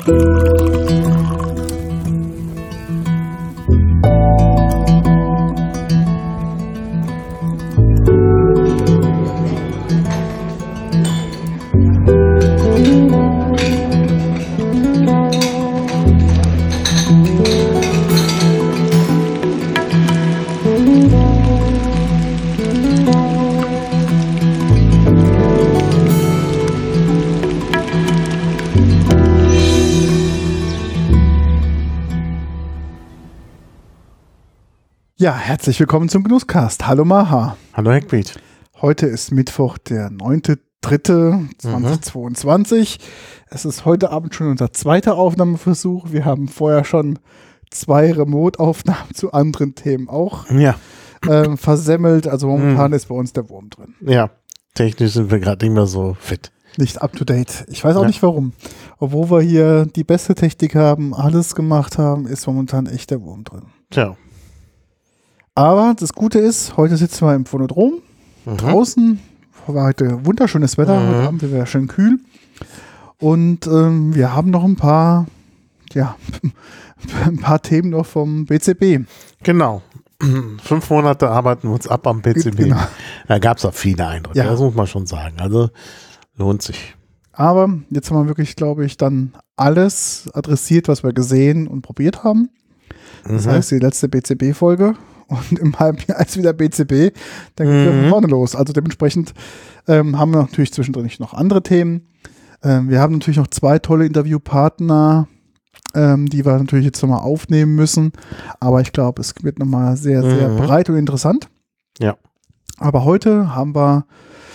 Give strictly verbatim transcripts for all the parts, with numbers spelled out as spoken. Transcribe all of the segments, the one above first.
Ja, herzlich willkommen zum Genusscast. Hallo Maha. Hallo Heckbeat. Heute ist Mittwoch, der neunte dritte zweitausendzweiundzwanzig. Mhm. Es ist heute Abend schon unser zweiter Aufnahmeversuch. Wir haben vorher schon zwei Remote-Aufnahmen zu anderen Themen auch ja. äh, versemmelt. Also momentan mhm. ist bei uns der Wurm drin. Ja, technisch sind wir gerade nicht mehr so fit. Nicht up to date. Ich weiß auch ja. nicht warum. Obwohl wir hier die beste Technik haben, alles gemacht haben, ist momentan echt der Wurm drin. Tja. Aber das Gute ist, heute sitzen wir im Phonodrom mhm. draußen. War heute wunderschönes Wetter, mhm. heute Abend wäre schön kühl. Und ähm, wir haben noch ein paar, ja, ein paar Themen noch vom B C B. Genau. Fünf Monate arbeiten wir uns ab am B C B. Genau. Da gab es auch viele Eindrücke, ja. Das muss man schon sagen. Also lohnt sich. Aber jetzt haben wir wirklich, glaube ich, dann alles adressiert, was wir gesehen und probiert haben. Das mhm. heißt, die letzte B C B-Folge. Und im halben Jahr ist wieder B C B, dann geht es mhm. von vorne los. Also dementsprechend ähm, haben wir natürlich zwischendrin noch andere Themen. Ähm, wir haben natürlich noch zwei tolle Interviewpartner, ähm, die wir natürlich jetzt nochmal aufnehmen müssen. Aber ich glaube, es wird nochmal sehr, sehr mhm. breit und interessant. Ja. Aber heute haben wir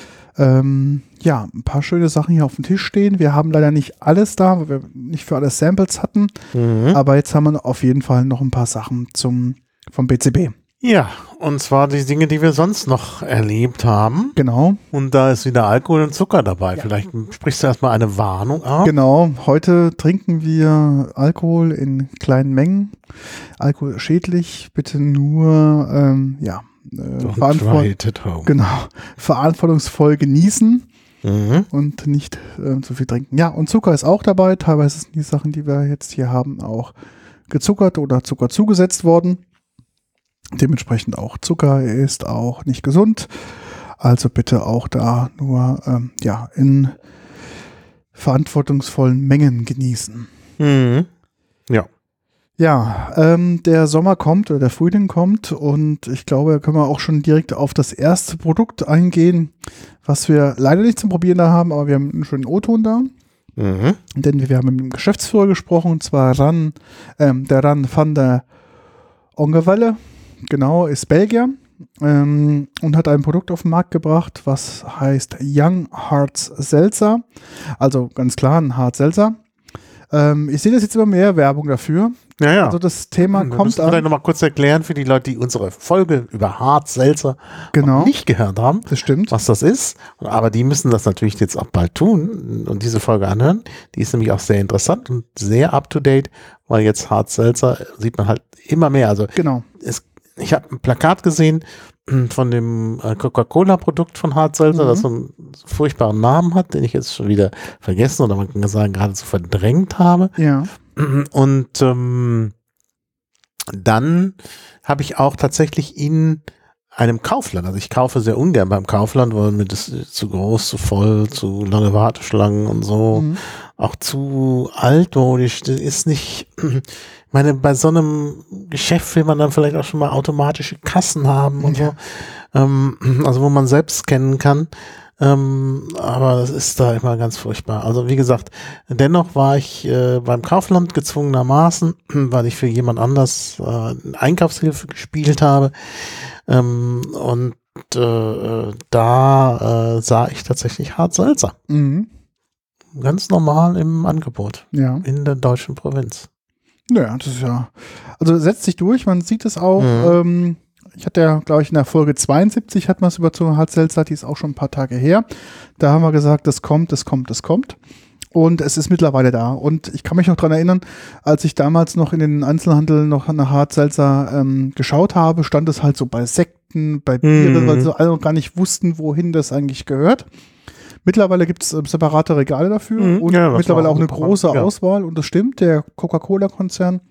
ähm, ja ein paar schöne Sachen hier auf dem Tisch stehen. Wir haben leider nicht alles da, weil wir nicht für alles Samples hatten. Mhm. Aber jetzt haben wir auf jeden Fall noch ein paar Sachen zum vom B C B. Ja, und zwar die Dinge, die wir sonst noch erlebt haben. Genau. Und da ist wieder Alkohol und Zucker dabei. Ja. Vielleicht sprichst du erstmal eine Warnung ab. Genau, heute trinken wir Alkohol in kleinen Mengen. Alkohol ist schädlich, bitte nur ähm, ja, äh, verantwort- genau, verantwortungsvoll genießen. Mhm. Und nicht äh, zu viel trinken. Ja, und Zucker ist auch dabei. Teilweise sind die Sachen, die wir jetzt hier haben, auch gezuckert oder Zucker zugesetzt worden. Dementsprechend auch Zucker ist auch nicht gesund. Also bitte auch da nur ähm, ja, in verantwortungsvollen Mengen genießen. Mhm. Ja. Ja, ähm, der Sommer kommt oder der Frühling kommt und ich glaube, da können wir auch schon direkt auf das erste Produkt eingehen, was wir leider nicht zum Probieren da haben, aber wir haben einen schönen O-Ton da. Mhm. Denn wir haben mit dem Geschäftsführer gesprochen, und zwar Ran, ähm, der Ran van der Ongewelle. Genau, ist Belgier ähm, und hat ein Produkt auf den Markt gebracht, was heißt Young Harz Seltzer. Also ganz klar ein Harz Seltzer. Ähm, ich sehe das jetzt immer mehr Werbung dafür. Ja, ja. Also das Thema wir kommt an. Vielleicht nochmal kurz erklären für die Leute, die unsere Folge über Harz Seltzer genau. nicht gehört haben. Das stimmt. Was das ist. Aber die müssen das natürlich jetzt auch bald tun und diese Folge anhören. Die ist nämlich auch sehr interessant und sehr up to date, weil jetzt Harz Seltzer sieht man halt immer mehr. Also genau. es Ich habe ein Plakat gesehen von dem Coca-Cola-Produkt von Harz Seltzer, mhm. das so einen furchtbaren Namen hat, den ich jetzt schon wieder vergessen oder man kann sagen, geradezu verdrängt habe. Ja. Und ähm, dann habe ich auch tatsächlich in einem Kaufland, also ich kaufe sehr ungern beim Kaufland, weil mir das zu groß, zu voll, zu lange Warteschlangen und so, mhm. auch zu altmodisch, das ist nicht... Ich meine, bei so einem Geschäft will man dann vielleicht auch schon mal automatische Kassen haben und ja. so, ähm, also wo man selbst scannen kann, ähm, aber das ist da immer ganz furchtbar. Also wie gesagt, dennoch war ich äh, beim Kaufland gezwungenermaßen, weil ich für jemand anders äh, Einkaufshilfe gespielt habe ähm, und äh, da äh, sah ich tatsächlich Harz Seltzer. Mhm. Ganz normal im Angebot ja. in der deutschen Provinz. Naja, das ist ja, also setzt sich durch, man sieht es auch, mhm. ähm, ich hatte ja, glaube ich, in der Folge zweiundsiebzig hat man es über zu Harz Seltzer, die ist auch schon ein paar Tage her, da haben wir gesagt, das kommt, das kommt, das kommt und es ist mittlerweile da und ich kann mich noch daran erinnern, als ich damals noch in den Einzelhandel noch nach Harz Seltzer ähm, geschaut habe, stand es halt so bei Sekten, bei Bieren, mhm. weil sie alle noch gar nicht wussten, wohin das eigentlich gehört. Mittlerweile gibt es äh, separate Regale dafür Mhm, und ja, das mittlerweile war auch eine super. große Ja. Auswahl. Und das stimmt, der Coca-Cola-Konzern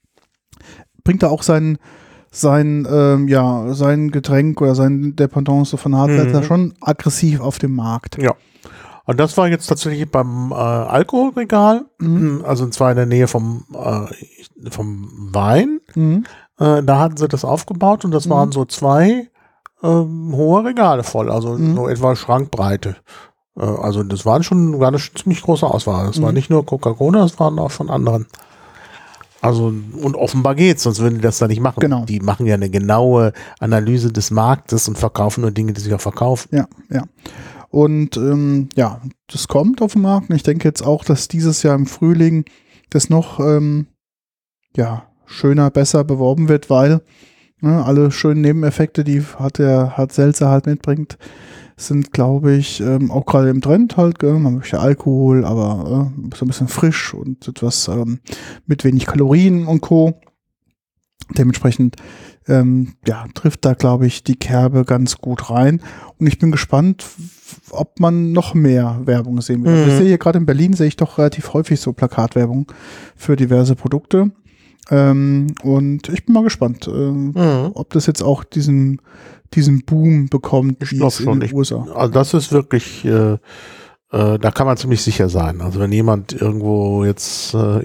bringt da auch sein, sein, ähm, ja, sein Getränk oder sein Dependance von Hardseltzer Mhm. schon aggressiv auf dem Markt. Ja. Und das war jetzt tatsächlich beim äh, Alkoholregal, Mhm. also und zwar in der Nähe vom, äh, vom Wein. Mhm. Äh, da hatten sie das aufgebaut und das Mhm. waren so zwei ähm, hohe Regale voll, also Mhm. so etwa Schrankbreite. Äh, also das waren schon, war eine ziemlich große Auswahl. Das war Mhm. nicht nur Coca-Cola, das waren auch von anderen. Also, und offenbar geht's, sonst würden die das da nicht machen. Genau. Die machen ja eine genaue Analyse des Marktes und verkaufen nur Dinge, die sich auch verkaufen. Ja, ja. Und ähm, ja, das kommt auf den Markt. Und ich denke jetzt auch, dass dieses Jahr im Frühling das noch ähm, ja, schöner, besser beworben wird, weil ne, alle schönen Nebeneffekte, die hat der Hard-Seltzer halt mitbringt, sind, glaube ich, ähm, auch gerade im Trend halt. Gell? Man möchte Alkohol, aber äh, so ein bisschen frisch und etwas ähm, mit wenig Kalorien und Co. Dementsprechend ähm, ja, trifft da, glaube ich, die Kerbe ganz gut rein. Und ich bin gespannt, ob man noch mehr Werbung sehen will. Mhm. Also ich sehe hier gerade in Berlin, sehe ich doch relativ häufig so Plakatwerbung für diverse Produkte. Ähm, und ich bin mal gespannt, ähm, Mhm. ob das jetzt auch diesen, diesen Boom bekommt, Ich wie glaub es in schon. den Ich- U S A. Also das ist wirklich, äh, äh, da kann man ziemlich sicher sein. Also wenn jemand irgendwo jetzt äh,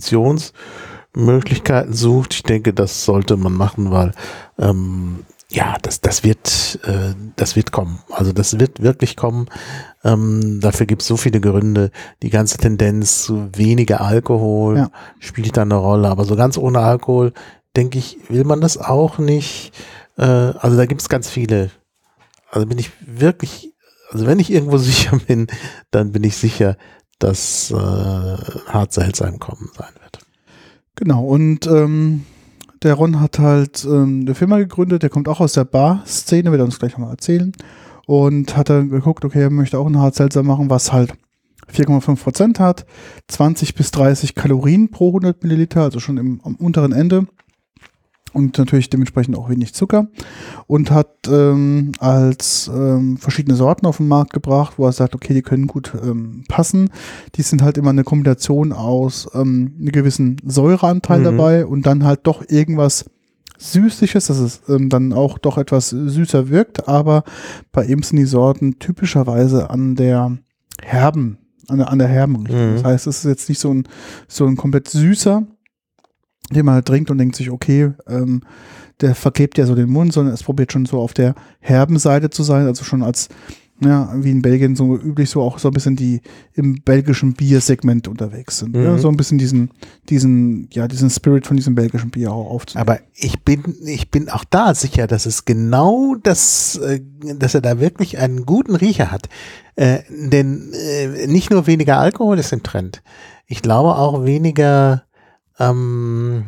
Investitionsmöglichkeiten sucht, ich denke, das sollte man machen, weil ähm, ja, das, das wird, äh, das wird kommen. Also das wird wirklich kommen. Ähm, dafür gibt es so viele Gründe. Die ganze Tendenz zu weniger Alkohol Ja. spielt da eine Rolle. Aber so ganz ohne Alkohol, denke ich, will man das auch nicht. Äh, also da gibt es ganz viele. Also bin ich wirklich, also wenn ich irgendwo sicher bin, dann bin ich sicher, dass äh, Hard-Seltzer im Kommen sein wird. Genau, und ähm, der Ron hat halt ähm, eine Firma gegründet, der kommt auch aus der Bar-Szene, wird er uns gleich nochmal erzählen. Und hat dann geguckt, okay, er möchte auch einen Hard-Seltzer machen, was halt vier Komma fünf Prozent hat, zwanzig bis dreißig Kalorien pro hundert Milliliter, also schon im, am unteren Ende. Und natürlich dementsprechend auch wenig Zucker. Und hat ähm, als ähm, verschiedene Sorten auf den Markt gebracht, wo er sagt, okay, die können gut ähm, passen. Die sind halt immer eine Kombination aus ähm, einem gewissen Säureanteil Mhm. dabei und dann halt doch irgendwas Süßliches, dass es ähm, dann auch doch etwas süßer wirkt. Aber bei ihm sind die Sorten typischerweise an der herben, an der, an der herben Richtung. Mhm. Das heißt, es ist jetzt nicht so ein, so ein komplett süßer, den man halt trinkt und denkt sich, okay, ähm, der verklebt ja so den Mund, sondern es probiert schon so auf der herben Seite zu sein, also schon als, ja, wie in Belgien so üblich so auch so ein bisschen die im belgischen Biersegment unterwegs sind. Mhm. Ja, so ein bisschen diesen, diesen, ja, diesen Spirit von diesem belgischen Bier auch aufzunehmen. Aber ich bin, ich bin auch da sicher, dass es genau das, äh, dass er da wirklich einen guten Riecher hat. Äh, denn äh, nicht nur weniger Alkohol ist im Trend. Ich glaube auch weniger, ähm,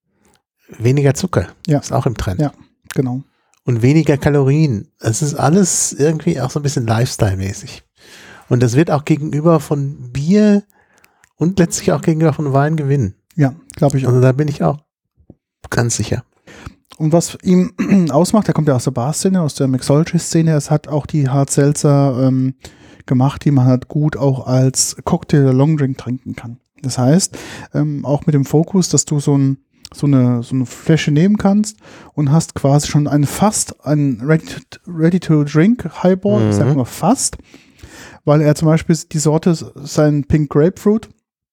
weniger Zucker Ja. ist auch im Trend. Ja. Genau. Und weniger Kalorien. Es ist alles irgendwie auch so ein bisschen Lifestyle-mäßig. Und das wird auch gegenüber von Bier und letztlich auch gegenüber von Wein gewinnen. Ja, glaube ich auch. Also da bin ich auch ganz sicher. Und was ihm ausmacht, er kommt ja aus der Bar-Szene, aus der Mixology-Szene, es hat auch die Hard-Seltzer ähm, gemacht, die man halt gut auch als Cocktail oder Longdrink trinken kann. Das heißt, ähm, auch mit dem Fokus, dass du so, ein, so, eine, so eine Flasche nehmen kannst und hast quasi schon ein fast, ein Ready-to-Drink-Highball, Mhm. ich sag mal fast, weil er zum Beispiel die Sorte, sein Pink Grapefruit,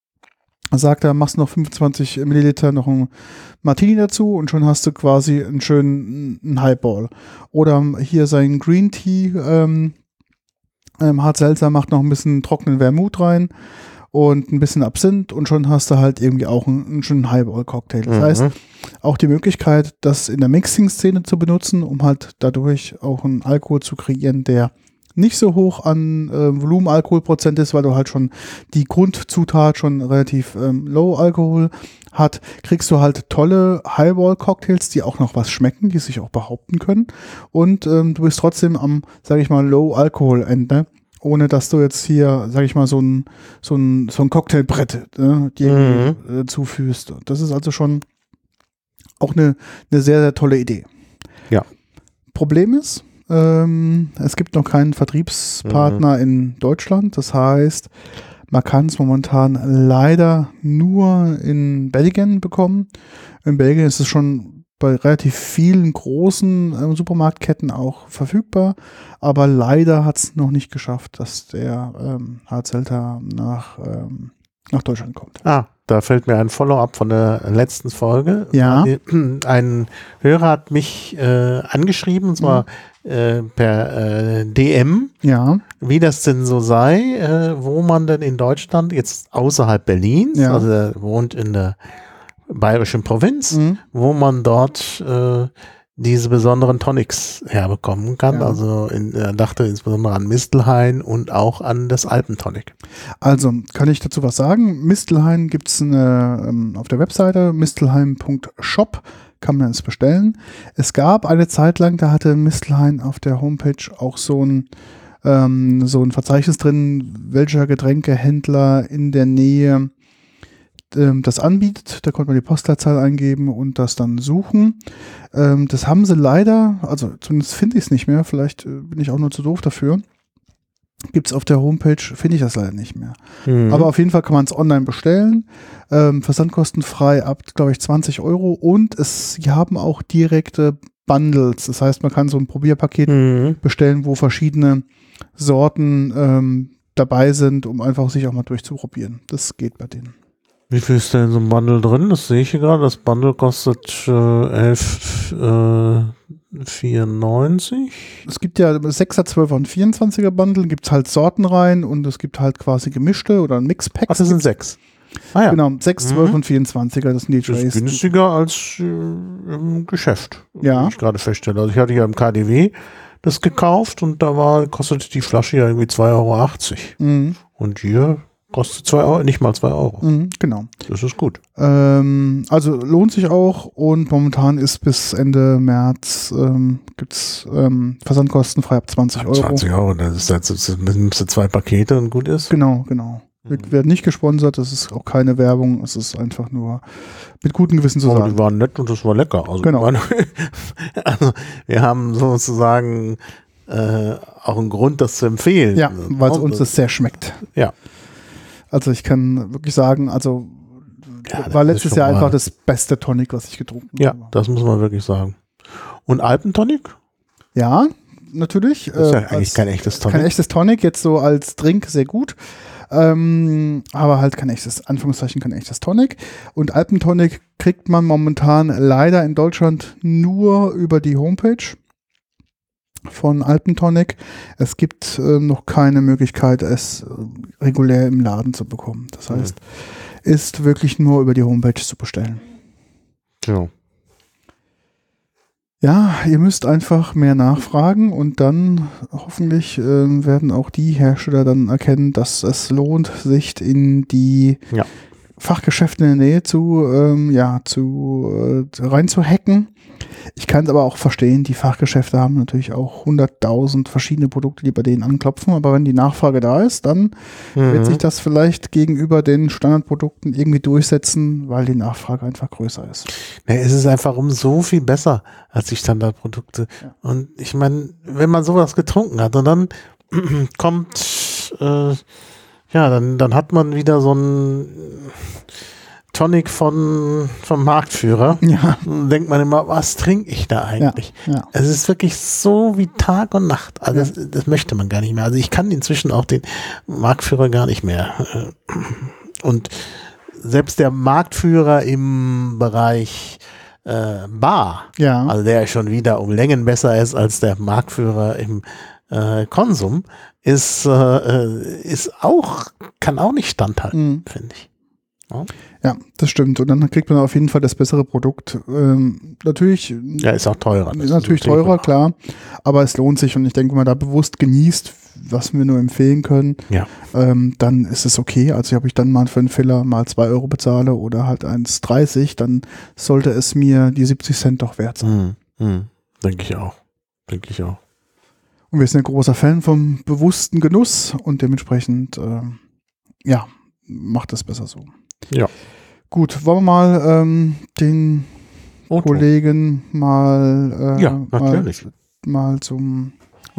sagt er, machst noch fünfundzwanzig Milliliter noch ein Martini dazu und schon hast du quasi einen schönen einen Highball. Oder hier sein Green Tea, ähm, ähm, Hard-Seltzer macht noch ein bisschen trockenen Vermut rein und ein bisschen Absinth und schon hast du halt irgendwie auch einen, einen schönen Highball-Cocktail. Das Mhm. heißt, auch die Möglichkeit, das in der Mixing-Szene zu benutzen, um halt dadurch auch einen Alkohol zu kreieren, der nicht so hoch an äh, Volumenalkoholprozent ist, weil du halt schon die Grundzutat schon relativ ähm, low Alkohol hat, kriegst du halt tolle Highball-Cocktails, die auch noch was schmecken, die sich auch behaupten können und ähm, du bist trotzdem am, sage ich mal, Low-Alkohol-Ende, ohne dass du jetzt hier, sage ich mal, so ein, so ein, so ein Cocktailbrett äh, dir Mhm. äh, zuführst. Das ist also schon auch eine, eine sehr, sehr tolle Idee. Ja. Problem ist, Ähm, es gibt noch keinen Vertriebspartner mhm. in Deutschland. Das heißt, man kann es momentan leider nur in Belgien bekommen. In Belgien ist es schon bei relativ vielen großen äh, Supermarktketten auch verfügbar, aber leider hat es noch nicht geschafft, dass der ähm, Hard-Seltzer nach, ähm, nach Deutschland kommt. Ah, da fällt mir ein Follow-up von der letzten Folge. Ja. Ein Hörer hat mich äh, angeschrieben, und zwar mhm. äh, per äh, D M, ja. wie das denn so sei, äh, wo man denn in Deutschland jetzt außerhalb Berlins, ja. also er wohnt in der bayerischen Provinz, mhm. wo man dort äh, diese besonderen Tonics herbekommen kann. Ja. Also in, er dachte insbesondere an Mistelhain und auch an das Alpentonic. Also kann ich dazu was sagen? Mistelhain gibt es ähm, auf der Webseite mistelhain punkt shop, kann man es bestellen. Es gab eine Zeit lang, da hatte Mistelhain auf der Homepage auch so ein, ähm, so ein Verzeichnis drin, welcher Getränkehändler in der Nähe das anbietet. Da konnte man die Postleitzahl eingeben und das dann suchen. Ähm, das haben sie leider, also zumindest finde ich es nicht mehr, vielleicht äh, bin ich auch nur zu doof dafür. Gibt es auf der Homepage, finde ich das leider nicht mehr. Mhm. Aber auf jeden Fall kann man es online bestellen. Ähm, versandkostenfrei ab, glaube ich, zwanzig Euro und es, sie haben auch direkte Bundles. Das heißt, man kann so ein Probierpaket mhm. bestellen, wo verschiedene Sorten ähm, dabei sind, um einfach sich auch mal durchzuprobieren. Das geht bei denen. Wie viel ist denn so ein Bundle drin? Das sehe ich hier gerade. Das Bundle kostet äh, elf vierundneunzig. Es gibt ja sechser, zwölfer und vierundzwanziger Bundle, gibt es halt Sorten rein und es gibt halt quasi gemischte oder ein Mixpack. Ach, das sind sechs. Ah, ja. Genau, sechs, zwölf mhm. und vierundzwanziger, das sind die Trays. Das ist günstiger als äh, im Geschäft, ja. wie ich gerade feststelle. Also ich hatte ja im K D W das gekauft und da war kostete die Flasche ja irgendwie zwei Euro achtzig. Mhm. Und hier kostet zwei Euro, nicht mal zwei Euro. Mhm, genau. Das ist gut. Ähm, also lohnt sich auch und momentan ist bis Ende März ähm, gibt es ähm, versandkostenfrei ab zwanzig Euro. zwanzig Euro, das ist das, das nimmst du zwei Pakete und gut ist. Genau, genau. Wir mhm. werden nicht gesponsert, das ist auch keine Werbung, es ist einfach nur mit gutem Gewissen zu Aber sagen. Die waren nett und das war lecker. Also, genau. Meine, also wir haben sozusagen äh, auch einen Grund, das zu empfehlen. Ja, weil es uns das sehr schmeckt. Ja. Also ich kann wirklich sagen, also ja, war letztes Jahr einfach das beste Tonic, was ich getrunken ja, habe. Ja, das muss man wirklich sagen. Und Alpentonic? Ja, natürlich. Das ist ja äh, eigentlich kein echtes Tonic. Kein echtes Tonic, jetzt so als Drink sehr gut. Ähm, aber halt kein echtes, Anführungszeichen kein echtes Tonic. Und Alpentonic kriegt man momentan leider in Deutschland nur über die Homepage von Alpentonic. Es gibt äh, noch keine Möglichkeit, es äh, regulär im Laden zu bekommen. Das heißt, mhm. ist wirklich nur über die Homepage zu bestellen. Ja. Ja, ihr müsst einfach mehr nachfragen und dann hoffentlich äh, werden auch die Hersteller dann erkennen, dass es lohnt, sich in die ja. Fachgeschäfte in der Nähe zu, ähm, ja, zu äh, reinzuhacken. Ich kann es aber auch verstehen, die Fachgeschäfte haben natürlich auch hunderttausend verschiedene Produkte, die bei denen anklopfen, aber wenn die Nachfrage da ist, dann mhm. wird sich das vielleicht gegenüber den Standardprodukten irgendwie durchsetzen, weil die Nachfrage einfach größer ist. Ja, es ist einfach um so viel besser als die Standardprodukte. Ja. Und ich meine, wenn man sowas getrunken hat und dann kommt, äh, ja, dann, dann hat man wieder so ein Tonic von, vom Marktführer. Ja. Dann denkt man immer, was trinke ich da eigentlich? Ja, ja. Es ist wirklich so wie Tag und Nacht. Also ja. das, das möchte man gar nicht mehr. Also ich kann inzwischen auch den Marktführer gar nicht mehr. Und selbst der Marktführer im Bereich äh, Bar, ja. also der schon wieder um Längen besser ist als der Marktführer im äh, Konsum, ist, äh, ist auch, kann auch nicht standhalten, mhm. finde ich. Ja. ja, das stimmt. Und dann kriegt man auf jeden Fall das bessere Produkt. Ähm, natürlich. Ja, ist auch teurer. Ist natürlich teurer, klar. Aber es lohnt sich und ich denke, wenn man da bewusst genießt, was wir nur empfehlen können, ja. ähm, dann ist es okay. Also ob ich dann mal für einen Filler mal zwei Euro bezahle oder halt eins dreißig, dann sollte es mir die siebzig Cent doch wert sein. Hm, hm. Denke ich auch. Denke ich auch. Und wir sind ein großer Fan vom bewussten Genuss und dementsprechend, äh, ja, macht es besser so. Ja. Gut, wollen wir mal ähm, den Otto. Kollegen mal, äh, ja, natürlich. mal, mal zum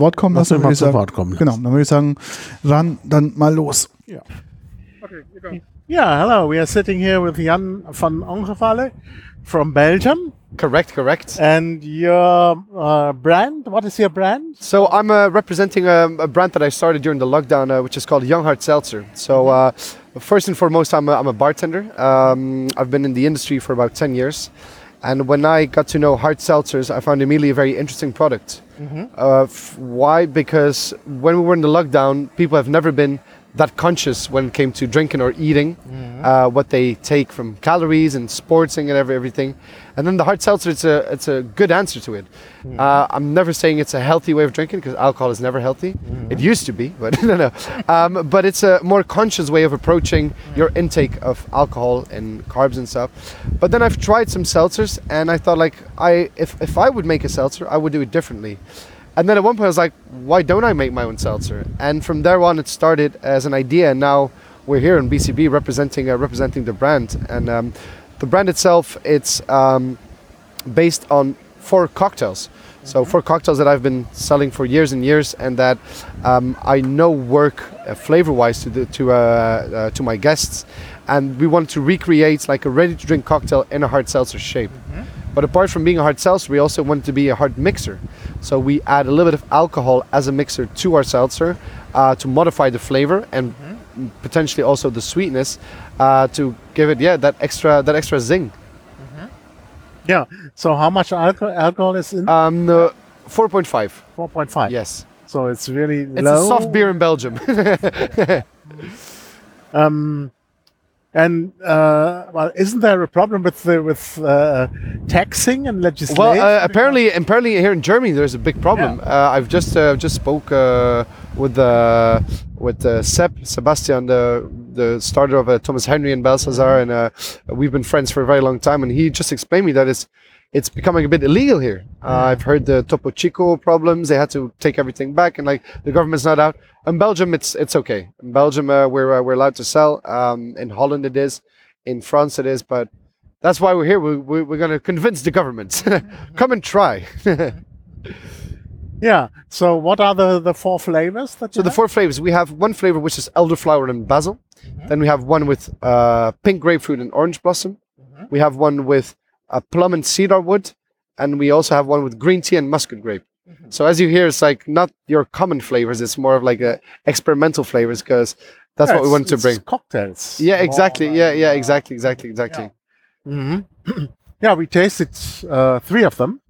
Wort kommen Lass lassen. mich mal Würde ich zu sagen, Wort kommen. genau, dann würde ich sagen, ran dann mal los. Yeah. Okay, you go. Yeah, hello. We are sitting here with Jan van Ongevalle from Belgium. Correct, correct. And your uh, brand, what is your brand? So I'm uh, representing a, a brand that I started during the lockdown, uh, which is called Young Hard Seltzer. So uh, first and foremost, I'm a, I'm a bartender. Um, I've been in the industry for about ten years. And when I got to know hard seltzers, I found immediately a very interesting product. Mm-hmm. Uh, f- why? Because when we were in the lockdown, people have never been that conscious when it came to drinking or eating, mm-hmm. uh, what they take from calories and sportsing and every, everything. And then the hard seltzer, it's a it's a good answer to it. Mm-hmm. Uh, I'm never saying it's a healthy way of drinking because alcohol is never healthy. Mm-hmm. It used to be, but no, no. Um, but it's a more conscious way of approaching mm-hmm. your intake of alcohol and carbs and stuff. But then I've tried some seltzers and I thought like, I if, if I would make a seltzer, I would do it differently. And then at one point I was like, why don't I make my own seltzer? And from there on it started as an idea, and now we're here in B C B representing uh, representing the brand. And um, the brand itself, it's um, based on four cocktails. Mm-hmm. So four cocktails that I've been selling for years and years, and that um, I know work uh, flavor-wise to the, to uh, uh, to my guests. And we want to recreate like a ready-to-drink cocktail in a hard seltzer shape. Mm-hmm. But apart from being a hard seltzer, we also want it to be a hard mixer. So we add a little bit of alcohol as a mixer to our seltzer uh, to modify the flavor and mm-hmm. potentially also the sweetness uh, to give it, yeah, that extra that extra zing. Mm-hmm. Yeah. So how much alcohol alcohol is in? Um, uh, four point five. four point five. Yes. So it's really it's low. It's a soft beer in Belgium. um. And uh, well, isn't there a problem with the, with uh, taxing and legislation? Well, uh, apparently, apparently here in Germany there's a big problem. Yeah. Uh, I've just uh, just spoke uh, with uh, with uh, Seb Sebastian, the the starter of uh, Thomas Henry and Belsazar, and uh, we've been friends for a very long time. And he just explained me that it's it's becoming a bit illegal here. Uh, yeah. I've heard the Topo Chico problems; they had to take everything back, and like the government's not out. In Belgium, it's it's okay. In Belgium, uh, we're uh, we're allowed to sell. Um, in Holland, it is. In France, it is. But that's why we're here. We, we, we're going to convince the government. Come and try. Yeah. So, what are the, the four flavors that? You so have? the four flavors. We have one flavor which is elderflower and basil. Mm-hmm. Then we have one with uh, pink grapefruit and orange blossom. Mm-hmm. We have one with uh, plum and cedar wood, and we also have one with green tea and muscat grape. So as you hear, it's like not your common flavors. It's more of like a experimental flavors because that's yeah, what we wanted to bring. Cocktails. Yeah, exactly. More, yeah, yeah, exactly, exactly, exactly. Yeah, mm-hmm. Yeah, we tasted uh, three of them,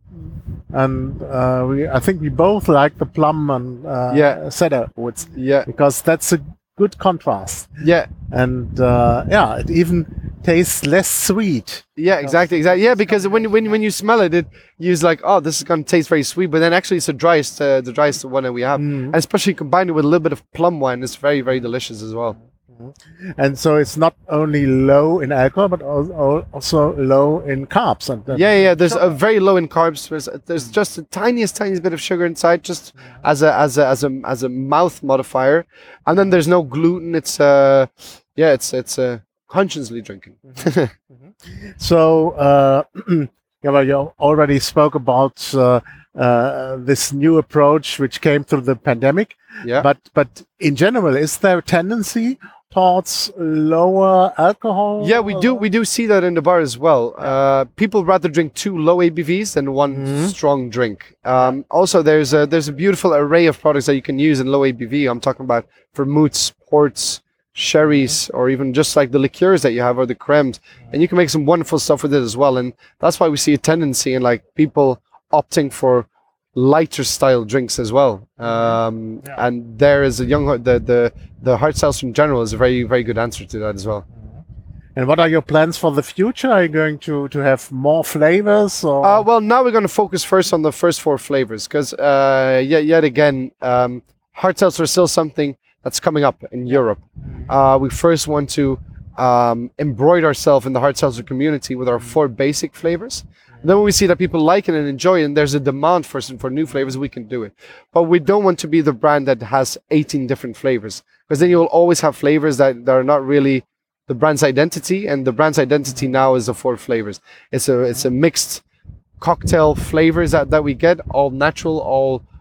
and uh, we I think we both like the plum and uh, yeah. cedar woods. Yeah, because that's a good contrast. Yeah, and uh, yeah, it even tastes less sweet. Yeah, exactly, exactly. Yeah, because when when when you smell it, it you're like, oh, this is gonna taste very sweet. But then actually, it's the driest, uh, the driest one that we have, mm. and especially combined with a little bit of plum wine, it's very, very delicious as well. Mm-hmm. And so it's not only low in alcohol, but also low in carbs. And yeah, yeah. There's sugar. a very low in carbs. There's, there's just the tiniest, tiniest bit of sugar inside, just as a as a as a as a mouth modifier, and then there's no gluten. It's uh, yeah, it's it's uh, consciously drinking. Mm-hmm. So, uh, yeah, well, you already spoke about uh, uh, this new approach which came through the pandemic. Yeah. But but in general, is there a tendency towards lower alcohol? Yeah, we do. We do see that in the bar as well. Uh, people rather drink two low A B Vs than one mm-hmm. strong drink. Um, also, there's a there's a beautiful array of products that you can use in low A B V. I'm talking about vermouths, ports, sherries, or even just like the liqueurs that you have or the cremes, and you can make some wonderful stuff with it as well. And that's why we see a tendency in like people opting for lighter style drinks as well. Um, yeah. And there is a young the the the hard seltzer in general is a very very good answer to that as well. And what are your plans for the future? Are you going to to have more flavors? Or? Uh, well, now we're going to focus first on the first four flavors because uh, yet yet again, um, hard seltzer is still something that's coming up in Europe. Uh, we first want to um, embroider ourselves in the hard seltzer community with our four basic flavors. And then when we see that people like it and enjoy it, and there's a demand for for new flavors, we can do it. But we don't want to be the brand that has eighteen different flavors, because then you'll always have flavors that, that are not really the brand's identity. And the brand's identity now is the four flavors. It's a it's a mixed cocktail flavors that, that we get, all natural, all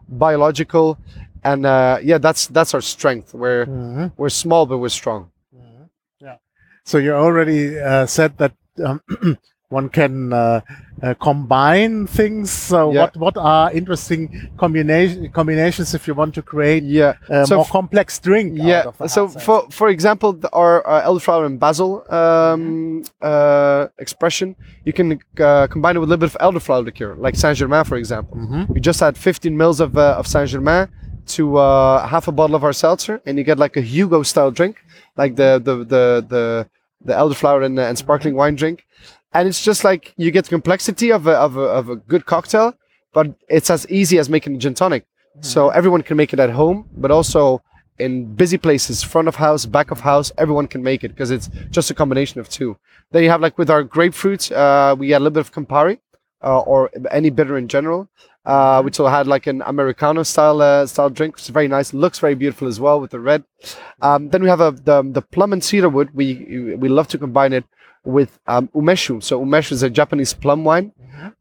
biological, and uh, yeah, that's that's our strength. We're Mm-hmm. we're small, but we're strong. Yeah. So you already uh, said that um, one can uh, uh, combine things. So Yeah. what what are interesting combination combinations if you want to create Yeah. a So more f- complex drink? out Yeah. of a So hard seltzer? for for example, the, our uh, elderflower and basil um, uh, expression, you can uh, combine it with a little bit of elderflower liqueur, like Saint Germain, for example. Mhm. We just add fifteen mils of uh, of Saint Germain to uh, half a bottle of our seltzer, and you get like a Hugo style drink, like the the the the, the elderflower and, uh, and sparkling wine drink. And it's just like you get the complexity of a, of a, of a good cocktail, but it's as easy as making a gin tonic. So everyone can make it at home, but also in busy places, front of house, back of house, everyone can make it because it's just a combination of two. Then you have like with our grapefruit, uh, we add a little bit of Campari uh, or any bitter in general, uh, which will had like an Americano style uh, style drink, which is very nice, looks very beautiful as well with the red. Um, then we have a, the the plum and cedarwood. We we love to combine it with um, umeshu. So umeshu is a Japanese plum wine.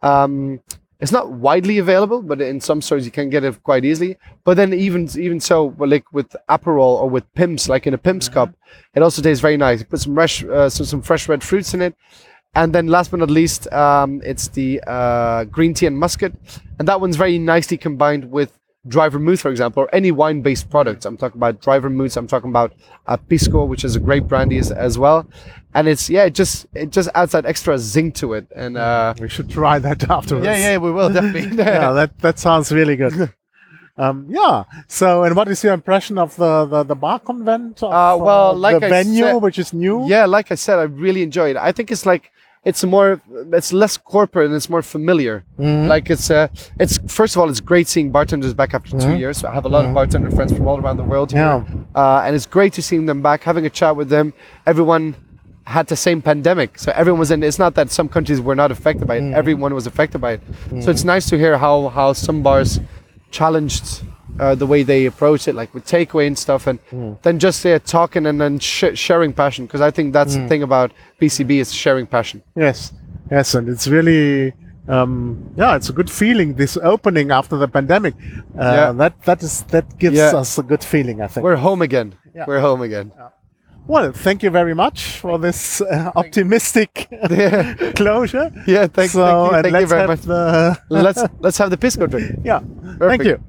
Um, it's not widely available, but in some stores you can get it quite easily. But then even even so, well, like with Aperol or with Pimps, like in a Pimps cup, it also tastes very nice. You put some fresh uh, some, some fresh red fruits in it. And then last but not least, um, it's the uh, green tea and muscat. And that one's very nicely combined with dry vermouth, for example, or any wine-based products. I'm talking about dry vermouths. I'm talking about uh, pisco, which is a great brandy as, as well. And it's, yeah, it just it just adds that extra zing to it. And uh, We should try that afterwards. yeah, yeah, we will definitely. Yeah, that that sounds really good. Um, yeah. So, and what is your impression of the the, the bar convent? Of, Uh, well, like the I venue, said- which is new. Yeah, like I said, I really enjoy it. I think it's like it's more, it's less corporate and it's more familiar. Like it's, uh, it's first of all, it's great seeing bartenders back after two years. I have a lot of bartender friends from all around the world here, Yeah. uh, and it's great to see them back, having a chat with them. Everyone had the same pandemic, so everyone was in. It's not that some countries were not affected by it; everyone was affected by it. So it's nice to hear how how some bars challenged uh, the way they approach it, like with takeaway and stuff, and then just uh, talking and then sh- sharing passion. Because I think that's the thing about P C B is sharing passion. Yes. Yes, and it's really. Um, yeah, it's a good feeling. This opening after the pandemic, uh, Yeah. that that is that gives Yeah. us a good feeling. I think. We're home again. Yeah. We're home again. Well, thank you very much for this uh, optimistic closure. Yeah, thank, so, thank you, and thank let's you very have much. The let's let's have the pisco drink. yeah, Perfect. thank you.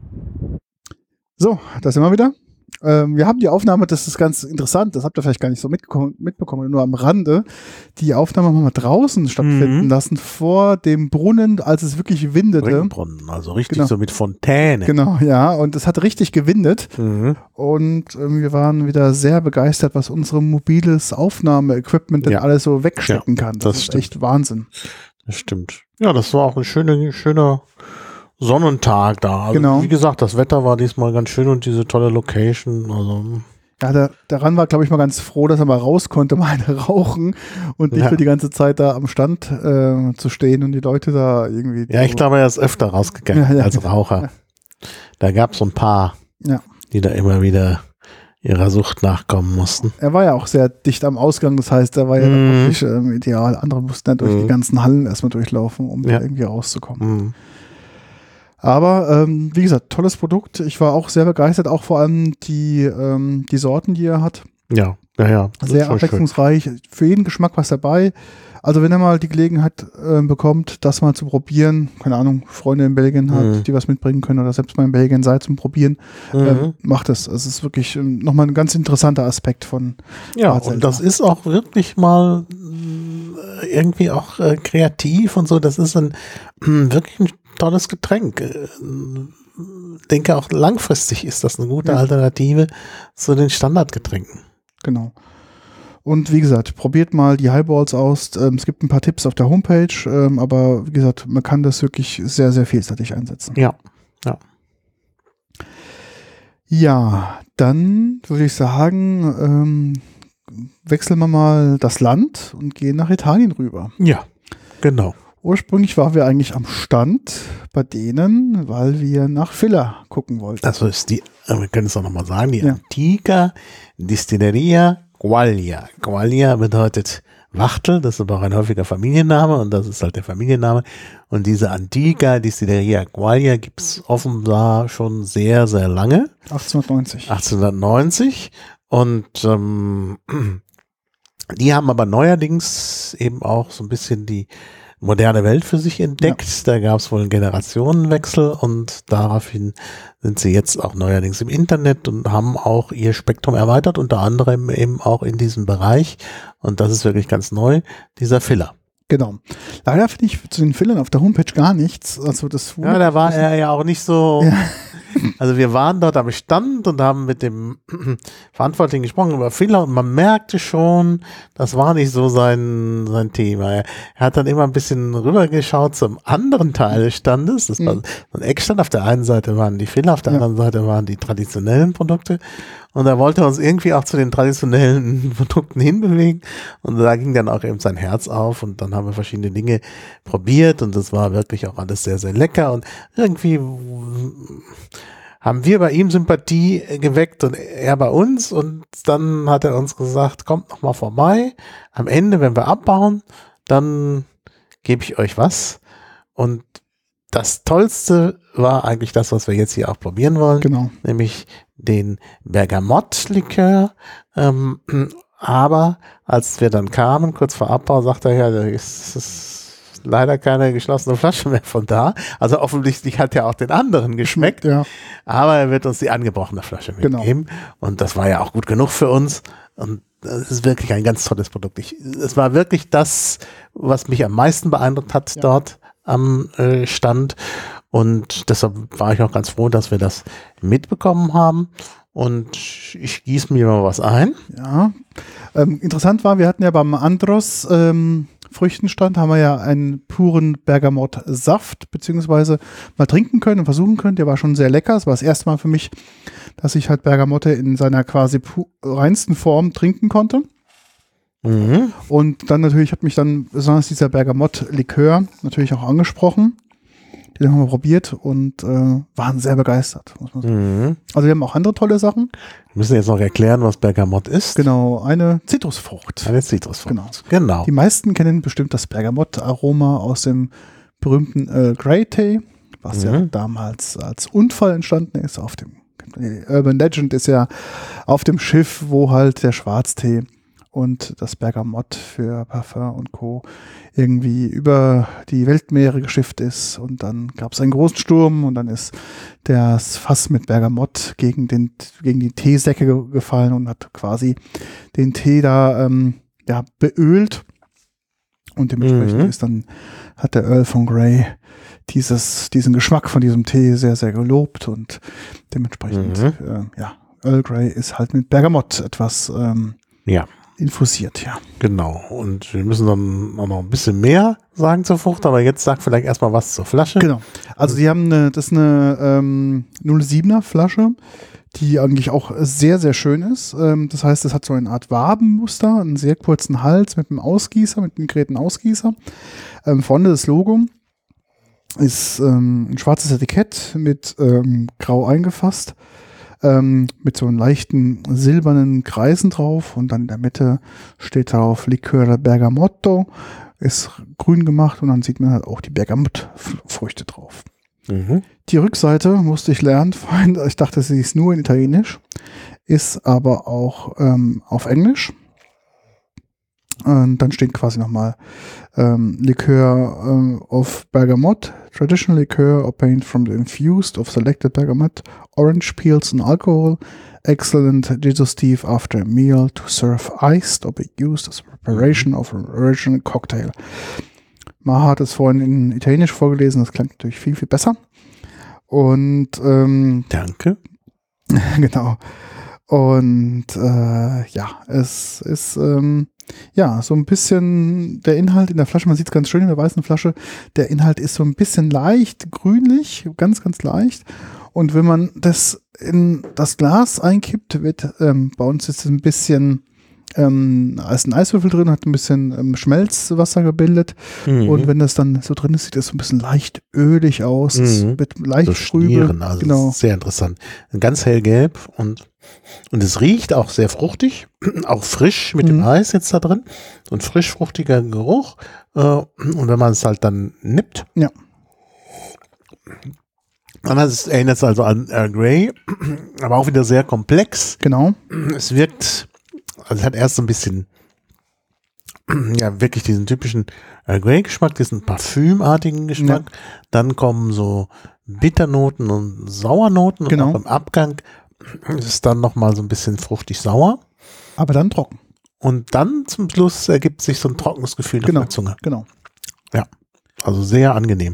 So, da sind wir wieder. Ähm, wir haben die Aufnahme, das ist ganz interessant, das habt ihr vielleicht gar nicht so mitbekommen, mitbekommen nur am Rande. Die Aufnahme haben wir mal draußen stattfinden Mhm. lassen, vor dem Brunnen, als es wirklich windete. Ringbrunnen, also richtig Genau. so mit Fontäne. Genau, ja, und es hat richtig gewindet. Mhm. Und ähm, wir waren wieder sehr begeistert, was unsere mobiles Aufnahmeequipment denn Ja. alles so wegstecken kann. Das, das ist stimmt. echt Wahnsinn. Das stimmt. Ja, das war auch ein schöner, schöner Sonnentag da. Also, Genau. Wie gesagt, das Wetter war diesmal ganz schön und diese tolle Location. Also, Ja, der, der Ran war, glaube ich, mal ganz froh, dass er mal raus konnte, mal eine rauchen und nicht Ja. für die ganze Zeit da am Stand äh, zu stehen und die Leute da irgendwie. ja, ich so- glaube, er ist öfter rausgegangen Ja, ja, als genau. Raucher. Da gab es so ein paar, Ja. die da immer wieder ihrer Sucht nachkommen mussten. Er war ja auch sehr dicht am Ausgang, das heißt, er war ja dann Mhm. wirklich ähm, ideal. Andere mussten dann durch Mhm. die ganzen Hallen erstmal durchlaufen, um da Ja. irgendwie rauszukommen. Mhm. Aber ähm, wie gesagt, tolles Produkt. Ich war auch sehr begeistert, auch vor allem die, ähm, die Sorten, die er hat. Ja, ja, ja. Das ist Sehr schon schön. abwechslungsreich. Für jeden Geschmack was dabei. Also wenn er mal die Gelegenheit äh, bekommt, das mal zu probieren, keine Ahnung, Freunde in Belgien hat, Mhm. die was mitbringen können oder selbst mal in Belgien seid zum Probieren, Mhm. ähm, macht es. Es ist wirklich ähm, nochmal ein ganz interessanter Aspekt von Ja, Hard und das Seltzer. ist auch wirklich mal äh, irgendwie auch äh, kreativ und so. Das ist ein wirklich ein tolles Getränk. Äh, denke auch langfristig ist das eine gute Ja. Alternative zu den Standardgetränken. Genau. Und wie gesagt, probiert mal die Highballs aus. Ähm, es gibt ein paar Tipps auf der Homepage, ähm, aber wie gesagt, man kann das wirklich sehr, sehr vielseitig einsetzen. Ja. Ja, dann würde ich sagen, ähm, wechseln wir mal das Land und gehen nach Italien rüber. Ja, genau. Ursprünglich waren wir eigentlich am Stand bei denen, weil wir nach Filler gucken wollten. Also ist die, äh, wir können es auch nochmal sagen, die Ja. Antica Distilleria Quaglia. Quaglia bedeutet Wachtel, das ist aber auch ein häufiger Familienname und das ist halt der Familienname. Und diese Antica Distilleria Quaglia gibt es offenbar schon sehr, sehr lange. achtzehnhundertneunzig. achtzehnhundertneunzig und ähm, die haben aber neuerdings eben auch so ein bisschen die moderne Welt für sich entdeckt. Ja. Da gab es wohl einen Generationenwechsel und daraufhin sind sie jetzt auch neuerdings im Internet und haben auch ihr Spektrum erweitert, unter anderem eben auch in diesem Bereich. Und das ist wirklich ganz neu, dieser Filler. Genau. Leider finde ich zu den Fillern auf der Homepage gar nichts. Also das ja, da war er ja auch nicht so... Ja. Also wir waren dort am Stand und haben mit dem Verantwortlichen gesprochen über Filler und man merkte schon, das war nicht so sein, sein Thema. Er hat dann immer ein bisschen rübergeschaut zum anderen Teil des Standes. Das war so ein Eckstand. Auf der einen Seite waren die Filler, auf der ja. anderen Seite waren die traditionellen Produkte. Und er wollte uns irgendwie auch zu den traditionellen Produkten hinbewegen. Und da ging dann auch eben sein Herz auf. Und dann haben wir verschiedene Dinge probiert. Und das war wirklich auch alles sehr, sehr lecker. Und irgendwie haben wir bei ihm Sympathie geweckt und er bei uns. Und dann hat er uns gesagt, kommt noch mal vorbei. Am Ende, wenn wir abbauen, dann gebe ich euch was. Und das Tollste war eigentlich das, was wir jetzt hier auch probieren wollen. Genau. Nämlich den Bergamott-Likör. Ähm, aber als wir dann kamen, kurz vor Abbau, sagte er, ja, da ist, ist leider keine geschlossene Flasche mehr von da. Also offensichtlich hat er auch den anderen geschmeckt. Ja. Aber er wird uns die angebrochene Flasche mitgeben. Genau. Und das war ja auch gut genug für uns. Und das ist wirklich ein ganz tolles Produkt. Ich, es war wirklich das, was mich am meisten beeindruckt hat ja. dort am äh, Stand. Und deshalb war ich auch ganz froh, dass wir das mitbekommen haben. Und ich gieße mir mal was ein. Ja, ähm, interessant war, wir hatten ja beim Andros ähm, Früchtenstand, haben wir ja einen puren Bergamott-Saft, beziehungsweise mal trinken können und versuchen können. Der war schon sehr lecker. Es war das erste Mal für mich, dass ich halt Bergamotte in seiner quasi reinsten Form trinken konnte. Mhm. Und dann natürlich hat mich dann besonders dieser Bergamott-Likör natürlich auch angesprochen. Den haben wir probiert und äh, waren sehr begeistert, muss man sagen. Mhm. Also wir haben auch andere tolle Sachen. Wir müssen jetzt noch erklären, was Bergamott ist. Genau, eine Zitrusfrucht. Eine Zitrusfrucht. Genau. genau. Die meisten kennen bestimmt das Bergamott-Aroma aus dem berühmten Earl Grey Tee, was mhm. ja damals als Unfall entstanden ist. Auf dem die Urban Legend ist ja auf dem Schiff, wo halt der Schwarztee und das Bergamott für Parfum und Co. irgendwie über die Weltmeere geschifft ist. Und dann gab es einen großen Sturm und dann ist das Fass mit Bergamott gegen, den, gegen die Teesäcke ge gefallen und hat quasi den Tee da ähm, ja, beölt. Und dementsprechend mhm. ist dann, hat der Earl von Grey dieses, diesen Geschmack von diesem Tee sehr, sehr gelobt. Und dementsprechend, mhm. äh, ja, Earl Grey ist halt mit Bergamott etwas ähm, ja. infusiert, ja. Genau. Und wir müssen dann auch noch ein bisschen mehr sagen zur Frucht, aber jetzt sag vielleicht erstmal was zur Flasche. Genau. Also die haben eine, das ist eine ähm, null siebener Flasche, die eigentlich auch sehr, sehr schön ist. Ähm, das heißt, es hat so eine Art Wabenmuster, einen sehr kurzen Hals mit einem Ausgießer, mit einem integrierten Ausgießer. Ähm, vorne das Logo ist ähm, ein schwarzes Etikett mit ähm, grau eingefasst. Ähm, mit so einem leichten silbernen Kreisen drauf und dann in der Mitte steht darauf Likör Bergamotto, ist grün gemacht und dann sieht man halt auch die Bergamottfrüchte drauf. Mhm. Die Rückseite musste ich lernen, ich dachte, sie ist nur in Italienisch, ist aber auch ähm, auf Englisch. Und dann steht quasi nochmal ähm, Likör ähm, of Bergamot, traditional liqueur obtained from the infused of selected bergamot, orange peels and alcohol, excellent digestive after a meal to serve iced or be used as a preparation of an original cocktail. Maha hat es vorhin in Italienisch vorgelesen, das klingt natürlich viel, viel besser. Und ähm, danke. Genau. Und äh, ja, es ist ähm, ja so ein bisschen der Inhalt in der Flasche, man sieht es ganz schön in der weißen Flasche, der Inhalt ist so ein bisschen leicht grünlich, ganz, ganz leicht. Und wenn man das in das Glas einkippt, wird ähm, bei uns ist es ein bisschen ähm, da ist ein Eiswürfel drin, hat ein bisschen ähm, Schmelzwasser gebildet. Mhm. Und wenn das dann so drin ist, sieht das so ein bisschen leicht ölig aus, Mhm. mit leicht So Trübe. Schnieren, also Genau. das ist sehr interessant. Ganz hellgelb und, und es riecht auch sehr fruchtig, auch frisch mit Mhm. dem Eis jetzt da drin. So ein frisch fruchtiger Geruch. Äh, und wenn man es halt dann nippt, Ja. dann es erinnert es also an Earl Grey, aber auch wieder sehr komplex. Genau. Es wirkt, also es hat erst so ein bisschen, ja, wirklich diesen typischen Earl Grey Geschmack, diesen parfümartigen Geschmack. Dann kommen so Bitternoten und Sauernoten Genau. und auch im Abgang ist es dann nochmal so ein bisschen fruchtig sauer. Aber dann trocken. Und dann zum Schluss ergibt sich so ein trockenes Gefühl Genau. auf der Zunge. Genau. Also sehr angenehm.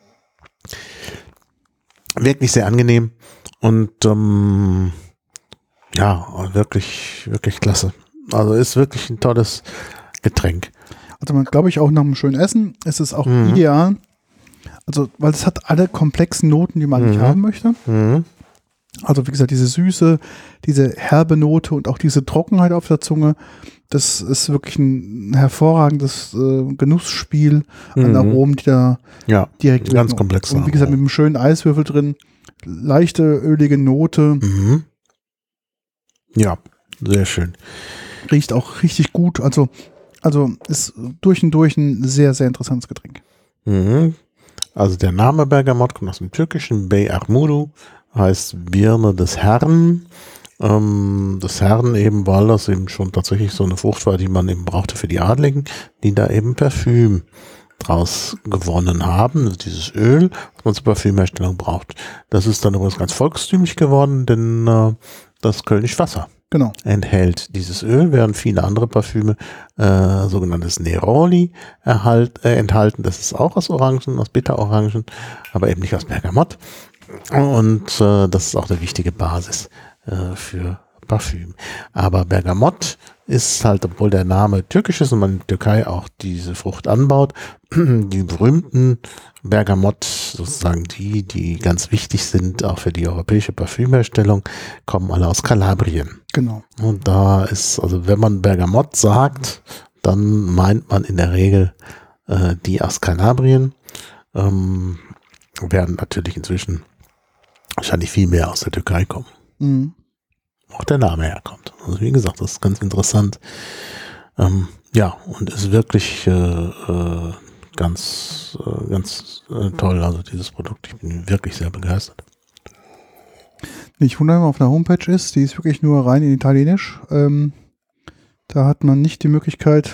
Wirklich sehr angenehm und ähm, ja, wirklich, wirklich klasse. Also ist wirklich ein tolles Getränk. Also man glaube ich auch nach einem schönen Essen ist es auch Mhm. ideal. Also, weil es hat alle komplexen Noten, die man nicht Mhm. haben möchte. Mhm. Also wie gesagt, diese Süße, diese herbe Note und auch diese Trockenheit auf der Zunge, das ist wirklich ein hervorragendes äh, Genussspiel an Mhm. Aromen, die da Ja, direkt ganz wirken. komplex. Und wie gesagt, mit einem schönen Eiswürfel drin, leichte, ölige Note, Mhm. Ja, sehr schön. riecht auch richtig gut. Also, also ist durch und durch ein sehr, sehr interessantes Getränk. Mhm. Also der Name Bergamot kommt aus dem Türkischen, Bey Armudu, heißt Birne des Herrn. Ähm, des Herrn eben, weil das eben schon tatsächlich so eine Frucht war, die man eben brauchte für die Adligen, die da eben Parfüm draus gewonnen haben, also dieses Öl, was man zur Parfümherstellung braucht. Das ist dann übrigens ganz volkstümlich geworden, denn äh, das Kölnisch Wasser Genau. enthält dieses Öl, während viele andere Parfüme äh, sogenanntes Neroli erhalt, äh, enthalten. Das ist auch aus Orangen, aus Bitterorangen, aber eben nicht aus Bergamott. Und äh, das ist auch eine wichtige Basis äh, für Parfüm. Aber Bergamott ist halt, obwohl der Name türkisch ist und man in der Türkei auch diese Frucht anbaut, die berühmten Bergamott, sozusagen die, die ganz wichtig sind, auch für die europäische Parfümherstellung, kommen alle aus Kalabrien. Genau. Und da ist, also wenn man Bergamott sagt, dann meint man in der Regel äh, die aus Kalabrien, ähm, werden natürlich inzwischen wahrscheinlich viel mehr aus der Türkei kommen. Mhm. Auch der Name herkommt. Also wie gesagt, das ist ganz interessant. Ähm, ja, und ist wirklich äh, äh, ganz, äh, ganz äh, toll, also dieses Produkt. Ich bin wirklich sehr begeistert. Nicht wundern, auf der Homepage ist, die ist wirklich nur rein in Italienisch. Ähm, da hat man nicht die Möglichkeit,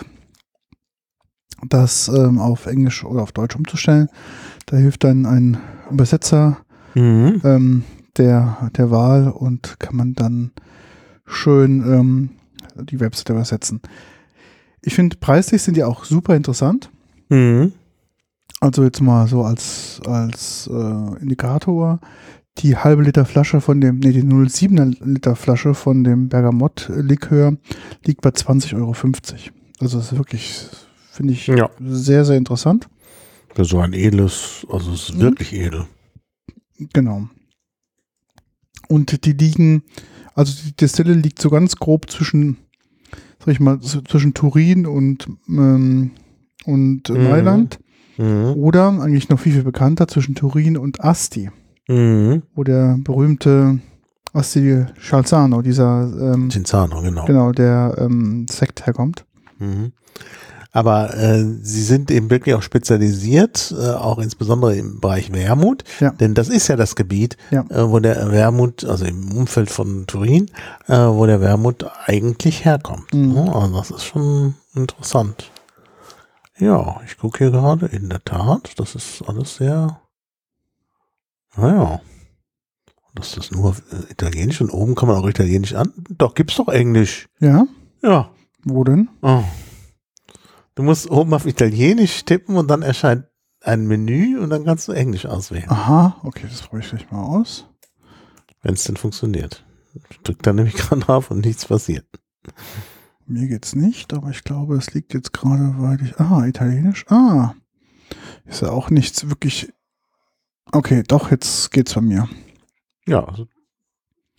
das ähm, auf Englisch oder auf Deutsch umzustellen. Da hilft dann ein Übersetzer Mhm. ähm, der, der Wahl und kann man dann schön ähm, die Webseite übersetzen. Ich finde, preislich sind die auch super interessant. Mhm. Also jetzt mal so als, als äh, Indikator. Die halbe Liter Flasche von dem, nee, die null Komma sieben Liter Flasche von dem Bergamott-Likör liegt bei zwanzig Euro fünfzig. Also das ist wirklich, finde ich, Ja. sehr, sehr interessant. Für so ein edles, also es ist Mhm. wirklich edel. Genau. Und die liegen, also die Destille liegt so ganz grob zwischen, sag ich mal, so zwischen Turin und, ähm, und Mhm. Mailand. Mhm. Oder eigentlich noch viel, viel bekannter zwischen Turin und Asti, Mhm. wo der berühmte Asti Scalzano, dieser, ähm, Cinzano, genau. genau, der ähm, Sekt herkommt. Mhm. Aber äh, sie sind eben wirklich auch spezialisiert, äh, auch insbesondere im Bereich Wermut, Ja. denn das ist ja das Gebiet, Ja. äh, wo der Wermut, also im Umfeld von Turin, äh, wo der Wermut eigentlich herkommt. Mhm. Ja, also das ist schon interessant. Ja, ich gucke hier gerade, in der Tat, das ist alles sehr, naja, das ist nur äh, Italienisch und oben kann man auch Italienisch an. Doch, gibt's doch Englisch. Ja, Ja. wo denn? Oh. Du musst oben auf Italienisch tippen und dann erscheint ein Menü und dann kannst du Englisch auswählen, Aha, okay, das probiere ich gleich mal aus. wenn es denn funktioniert. Ich drück da nämlich gerade drauf und nichts passiert. Mir geht's nicht, aber ich glaube, es liegt jetzt gerade, weil ich, ah, Italienisch, ah, ist ja auch nichts wirklich, okay, doch, jetzt geht's bei mir. Ja, also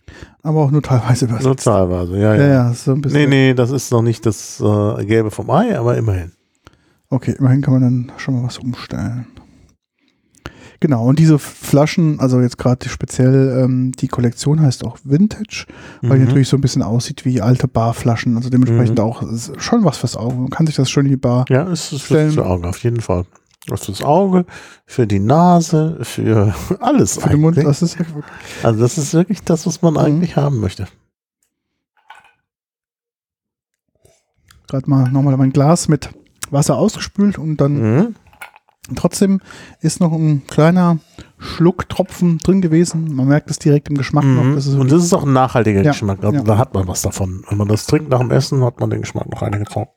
Aber auch nur teilweise übersetzt. Nur teilweise, ja, ja. Ja, ja, so ein bisschen. Nee, nee, das ist noch nicht das äh, Gelbe vom Ei, aber immerhin. Okay, immerhin kann man dann schon mal was umstellen. Genau, und diese Flaschen, also jetzt gerade speziell ähm, die Kollektion heißt auch Vintage, weil die Mhm. natürlich so ein bisschen aussieht wie alte Barflaschen, also dementsprechend Mhm. auch ist schon was fürs Auge. Man kann sich das schön in die Bar. Ja, es ist Stellen. fürs Auge, auf jeden Fall. Was fürs Auge, für die Nase, für alles Für den Mund, eigentlich. das ist wirklich. Also das ist wirklich das, was man Mhm. eigentlich haben möchte. Gerade mal nochmal mein Glas mit Wasser ausgespült und dann Mhm. trotzdem ist noch ein kleiner Schlucktropfen drin gewesen. Man merkt es direkt im Geschmack noch. Mhm. Das ist Und das ist auch ein nachhaltiger Ja, Geschmack. Also ja. da hat man was davon. Wenn man das trinkt nach dem Essen, hat man den Geschmack noch einige Zeit.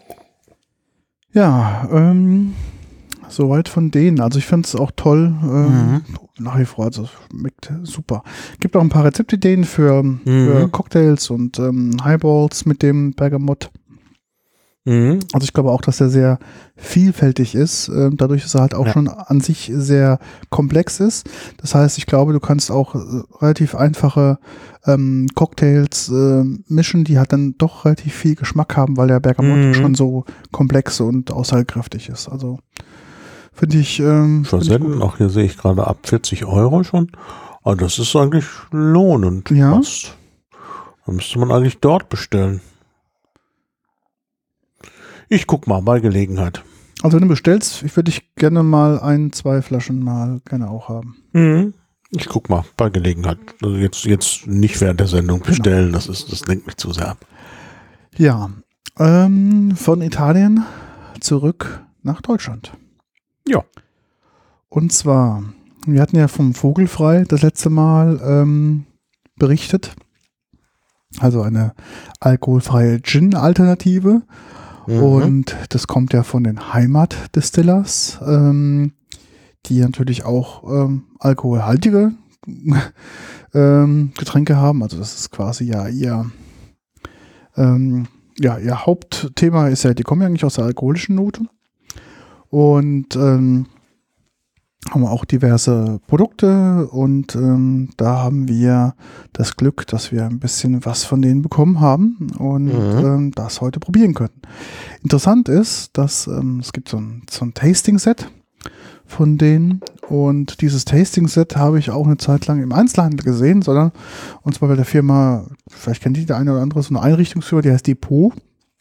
ja, ähm, soweit von denen. Also ich finde es auch toll. Ähm, Mhm. Nach wie vor, also es schmeckt super. Gibt auch ein paar Rezeptideen für, für Mhm. Cocktails und ähm, Highballs mit dem Bergamott. Mhm. Also ich glaube auch, dass er sehr vielfältig ist, äh, dadurch, dass er halt auch Ja. schon an sich sehr komplex ist. Das heißt, ich glaube, du kannst auch äh, relativ einfache ähm, Cocktails äh, mischen, die halt dann doch relativ viel Geschmack haben, weil der Bergamott Mhm. schon so komplex und aussagekräftig ist. Also finde ich, ähm, find ich Versenden, gut. auch hier sehe ich gerade ab vierzig Euro schon. Aber das ist eigentlich lohnend. Ja. Fast. Da müsste man eigentlich dort bestellen. Ich guck mal bei Gelegenheit. Also wenn du bestellst, ich würde dich gerne mal ein, zwei Flaschen mal gerne auch haben. Mhm. Ich guck mal bei Gelegenheit. Also jetzt, jetzt nicht während der Sendung bestellen, das ist, das lenkt mich zu sehr ab. Ja, ähm, von Italien zurück nach Deutschland. Ja. Und zwar, wir hatten ja vom Vogelfrei das letzte Mal ähm, berichtet. Also eine alkoholfreie Gin-Alternative. Mhm. Und das kommt ja von den Heimat-Distillers, ähm, die natürlich auch ähm, alkoholhaltige ähm, Getränke haben. Also das ist quasi ja ihr, ähm, ja, ihr Hauptthema ist ja, die kommen ja eigentlich aus der alkoholischen Note. Und ähm, haben auch diverse Produkte und ähm, da haben wir das Glück, dass wir ein bisschen was von denen bekommen haben und Mhm. ähm, das heute probieren können. Interessant ist, dass ähm, es gibt so ein, so ein Tasting-Set von denen und dieses Tasting-Set habe ich auch eine Zeit lang im Einzelhandel gesehen, sondern und zwar bei der Firma, vielleicht kennt die der eine oder andere, so eine Einrichtungsfirma, die heißt Depot.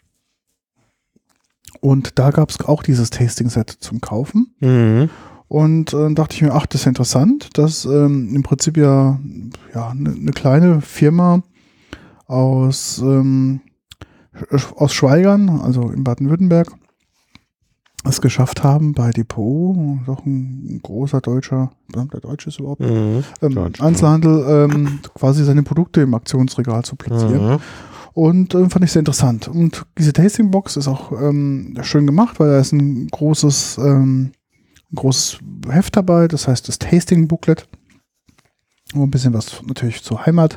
Und da gab es auch dieses Tasting-Set zum Kaufen. Mhm. Und äh, dachte ich mir, ach, das ist ja interessant, dass ähm, im Prinzip ja ja eine ne kleine Firma aus, ähm, Sch- aus Schweigern, also in Baden-Württemberg, es geschafft haben bei Depot, doch ein großer deutscher, der Deutsche ist überhaupt, Mhm. ähm, Deutsch, Einzelhandel, ähm, quasi seine Produkte im Aktionsregal zu platzieren. Mhm. Und äh, fand ich sehr interessant. Und diese Tastingbox ist auch ähm, schön gemacht, weil da ist ein großes, ähm, ein großes Heft dabei, das heißt das Tasting Booklet, wo ein bisschen was natürlich zur Heimat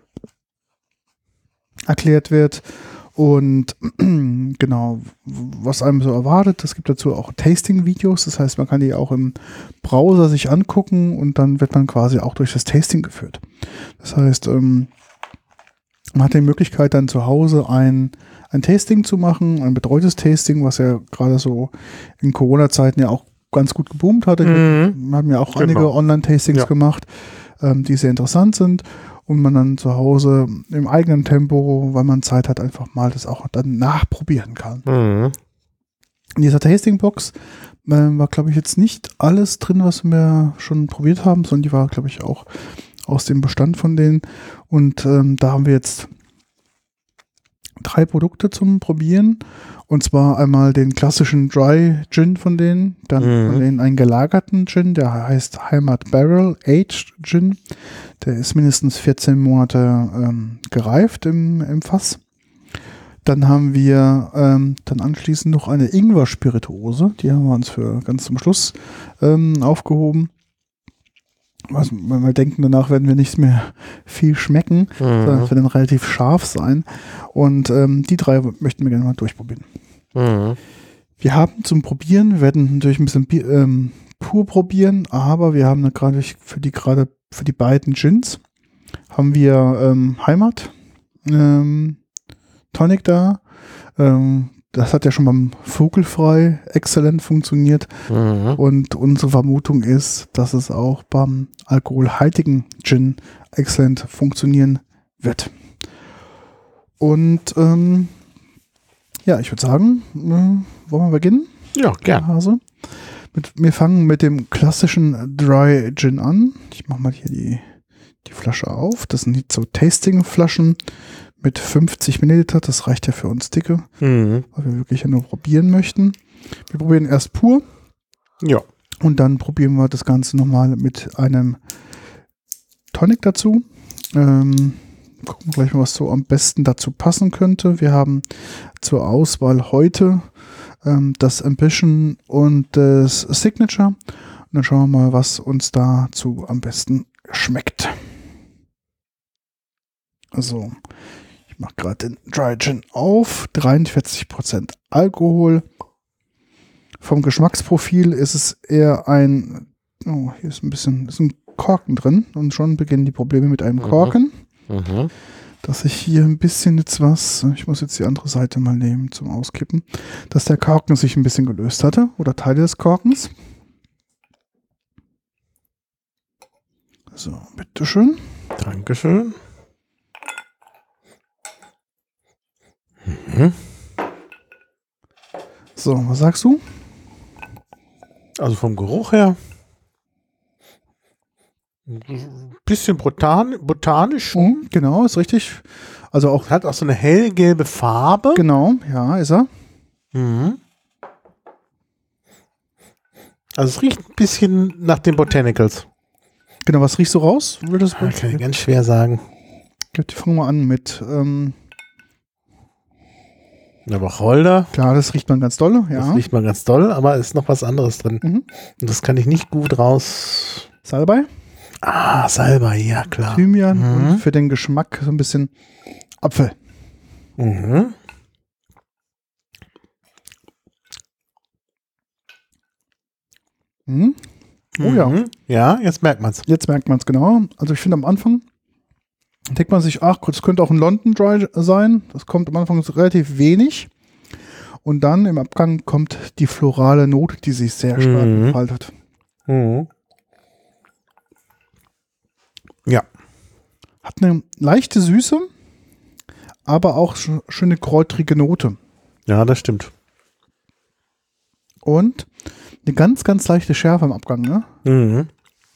erklärt wird. Und genau, was einem so erwartet, es gibt dazu auch Tasting-Videos, das heißt, man kann die auch im Browser sich angucken und dann wird man quasi auch durch das Tasting geführt. Das heißt, ähm, man hat die Möglichkeit dann zu Hause ein, ein Tasting zu machen, ein betreutes Tasting, was ja gerade so in Corona-Zeiten ja auch ganz gut geboomt hatte. Mhm. Wir haben ja auch Genau. einige Online-Tastings Ja. gemacht, ähm, die sehr interessant sind und man dann zu Hause im eigenen Tempo, weil man Zeit hat, einfach mal das auch dann nachprobieren kann. Mhm. In dieser Tastingbox äh, war, glaube ich, jetzt nicht alles drin, was wir schon probiert haben, sondern die war, glaube ich, auch aus dem Bestand von denen. Und ähm, da haben wir jetzt drei Produkte zum Probieren. Und zwar einmal den klassischen Dry Gin von denen, dann Mhm. von denen einen gelagerten Gin, der heißt Heimat Barrel Aged Gin. Der ist mindestens vierzehn Monate ähm, gereift im, im Fass. Dann haben wir ähm, dann anschließend noch eine Ingwer-Spirituose. Die haben wir uns für ganz zum Schluss ähm, aufgehoben. Also, wenn wir denken, danach werden wir nicht mehr viel schmecken, sondern es wird dann relativ scharf sein. Und ähm, die drei möchten wir gerne mal durchprobieren. Mhm. Wir haben zum Probieren, wir werden natürlich ein bisschen Bier, ähm, pur probieren, aber wir haben gerade für die gerade für die beiden Gins haben wir ähm, Heimat ähm, Tonic da. Ähm, das hat ja schon beim Vogelfrei exzellent funktioniert. Mhm. Und unsere Vermutung ist, dass es auch beim alkoholhaltigen Gin exzellent funktionieren wird. Und ähm, ja, ich würde sagen, äh, wollen wir beginnen? Ja, gern. Hase. Mit, wir fangen mit dem klassischen Dry Gin an. Ich mache mal hier die, die Flasche auf. Das sind die so Tasting-Flaschen mit fünfzig Milliliter. Das reicht ja für uns dicke, Mhm. weil wir wirklich ja nur probieren möchten. Wir probieren erst pur Ja. und dann probieren wir das Ganze nochmal mit einem Tonic dazu. Ähm, gucken wir gleich mal, was so am besten dazu passen könnte. Wir haben zur Auswahl heute ähm, das Ambition und das Signature. Und dann schauen wir mal, was uns dazu am besten schmeckt. Also, ich mache gerade den Dry Gin auf. dreiundvierzig Prozent Alkohol. Vom Geschmacksprofil ist es eher ein, oh, hier ist ein bisschen, ist ein Korken drin und schon beginnen die Probleme mit einem Korken. Mhm. Dass ich hier ein bisschen jetzt was, ich muss jetzt die andere Seite mal nehmen zum Auskippen, dass der Korken sich ein bisschen gelöst hatte oder Teile des Korkens. So, bitteschön. Dankeschön. Mhm. So, was sagst du? Also vom Geruch her ein bisschen botan botanisch. Mhm, genau, ist richtig. Also auch, Hat auch so eine hellgelbe Farbe. genau, ja, ist er. Mhm. Also es riecht ein bisschen nach den Botanicals. Genau, was riechst du raus? Würdest du, Ah, kann ich ganz schwer sagen. Gut, fangen wir an mit, ähm, Eine Wacholder. klar, das riecht man ganz doll, ja. Das riecht man ganz doll, aber ist noch was anderes drin. Mhm. Und das kann ich nicht gut raus. Salbei, Ah, Salbei, ja klar. Thymian Mhm. und für den Geschmack so ein bisschen Apfel. Mhm. Mhm. Oh ja. Mhm. Ja, jetzt merkt man's. Jetzt merkt man es genau. Also ich finde am Anfang denkt man sich, ach, das könnte auch ein London Dry sein. Das kommt am Anfang relativ wenig. Und dann im Abgang kommt die florale Note, die sich sehr stark Mhm. entfaltet. Mhm. Ja. Hat eine leichte Süße, aber auch sch schöne kräutrige Note. Ja, das stimmt. Und eine ganz, ganz leichte Schärfe im Abgang. Ne? Mhm.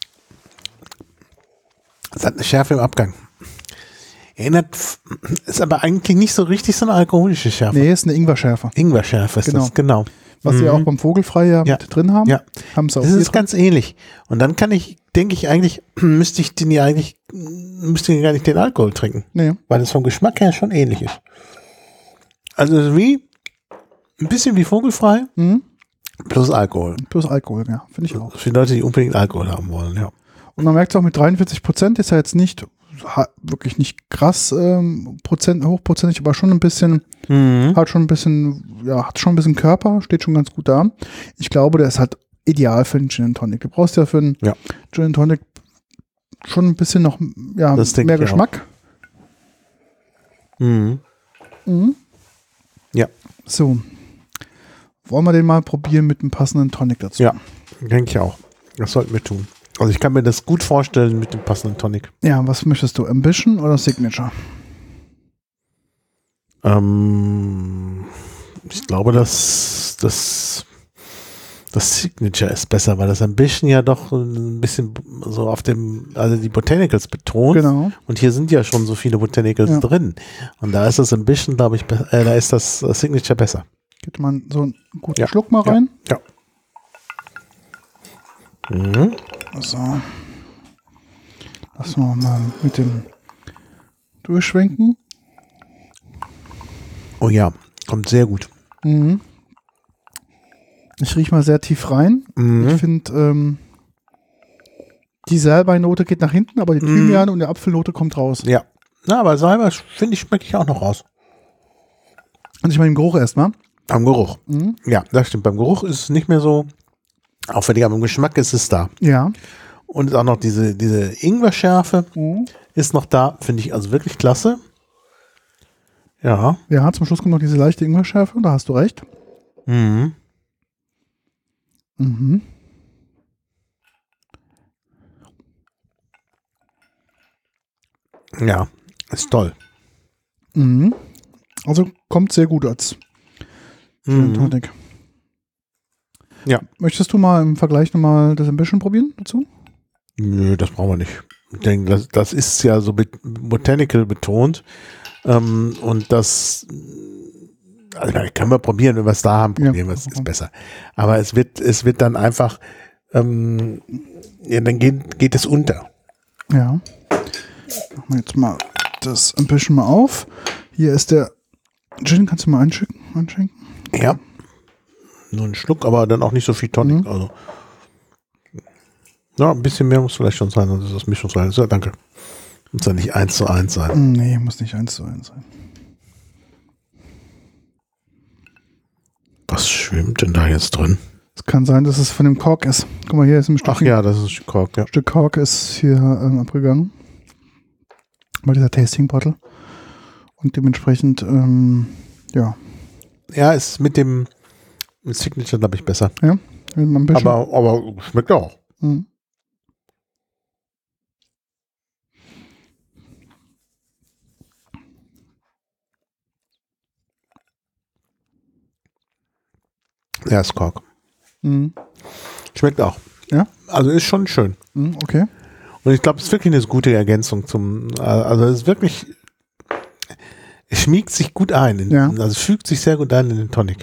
Es hat eine Schärfe im Abgang. Erinnert, ist aber eigentlich nicht so richtig so eine alkoholische Schärfe. Nee, ist eine Ingwer-Schärfe. Ingwer-Schärfe ist Genau. das, genau. Was sie Mhm. auch beim Vogelfrei ja, Ja. mit drin haben. Ja. Haben sie auch Das hier ist drin. ganz ähnlich. Und dann kann ich, denke ich eigentlich, müsste ich den ja eigentlich, müsste ich gar nicht den Alkohol trinken. Nee. Weil es vom Geschmack her schon ähnlich ist. Also wie, ein bisschen wie Vogelfrei, Mhm. plus Alkohol. Plus Alkohol, ja. Finde ich auch. Für die Leute, die unbedingt Alkohol haben wollen, ja. Und man merkt es auch mit dreiundvierzig Prozent ist ja jetzt nicht ha- wirklich nicht krass ähm, Prozent, hochprozentig, aber schon ein bisschen, Mhm. hat schon ein bisschen, ja, hat schon ein bisschen Körper, steht schon ganz gut da. Ich glaube, der ist halt ideal für einen Gin and Tonic. Du brauchst ja für einen Ja. Gin and Tonic schon ein bisschen noch ja, Das denke mehr ich auch. Geschmack. Mhm. Mhm. Ja. So. Wollen wir den mal probieren mit einem passenden Tonic dazu? Ja, denke ich auch. Das sollten wir tun. Also ich kann mir das gut vorstellen mit dem passenden Tonic. Ja, was möchtest du? Ambition oder Signature? Ähm, ich glaube, dass das, das Signature ist besser, weil das Ambition ja doch ein bisschen so auf dem, also die Botanicals betont. Genau. Und hier sind ja schon so viele Botanicals Ja. drin. Und da ist das Ambition, glaube ich, be- äh, da ist das äh, Signature besser. Geht man so einen guten Ja. Schluck mal Ja. rein. Ja. Mhm. So. Lassen wir mal mit dem durchschwenken. Oh ja, kommt sehr gut. Mhm. Ich rieche mal sehr tief rein. Mhm. Ich finde, ähm, die Salbei-Note geht nach hinten, aber die Mhm. Thymian und die Apfelnote kommt raus. Ja. Na, aber Salbei, finde ich, schmecke ich auch noch raus. Und ich meine, im Geruch erstmal. Am Geruch. Mhm. Ja, das stimmt. Beim Geruch ist es nicht mehr so auffällig, aber im Geschmack ist es da. Ja. Und auch noch diese, diese Ingwer-Schärfe Mhm. ist noch da, finde ich also wirklich klasse. Ja. Ja, zum Schluss kommt noch diese leichte Ingwer-Schärfe, da hast du recht. Mhm. Mhm. Ja, ist toll. Mhm. Also kommt sehr gut als Gin Mhm. Tonic. Ja. Möchtest du mal im Vergleich nochmal das Ambition probieren dazu? Nö, das brauchen wir nicht. Ich denke, das, das ist ja so bet- botanical betont. Ähm, und das also können wir probieren, wenn wir es da haben, Ja. probieren wir es, ist besser. Aber es wird, es wird dann einfach, ähm, ja, dann geht, geht es unter. Ja. Machen wir jetzt mal das Ambition mal auf. Hier ist der Gin, kannst du mal einschenken? einschenken? Ja. Nur ein Schluck, aber dann auch nicht so viel Tonic. Mhm. Also. Ja, ein bisschen mehr muss vielleicht schon sein, sonst ist das Mischungsweise. Ja, danke. Muss ja nicht eins zu eins sein. Nee, muss nicht eins zu eins sein. Was schwimmt denn da jetzt drin? Es kann sein, dass es von dem Kork ist. Guck mal, hier ist ein Stück, Ach ja, das ist Kork, ja. Stück Kork ist hier ähm, abgegangen. Bei dieser Tasting Bottle. Und dementsprechend, ähm, ja. Ja, ist mit dem mit Signature, glaube ich, besser. Ja, ein Ambition. Aber, aber schmeckt auch. Mhm. Ja, ist Kork. Mhm. Schmeckt auch. Ja? Also ist schon schön. Mhm, okay. Und ich glaube, es ist wirklich eine gute Ergänzung zum, also es ist wirklich, es schmiegt sich gut ein. In, Ja. Also es fügt sich sehr gut ein in den Tonic.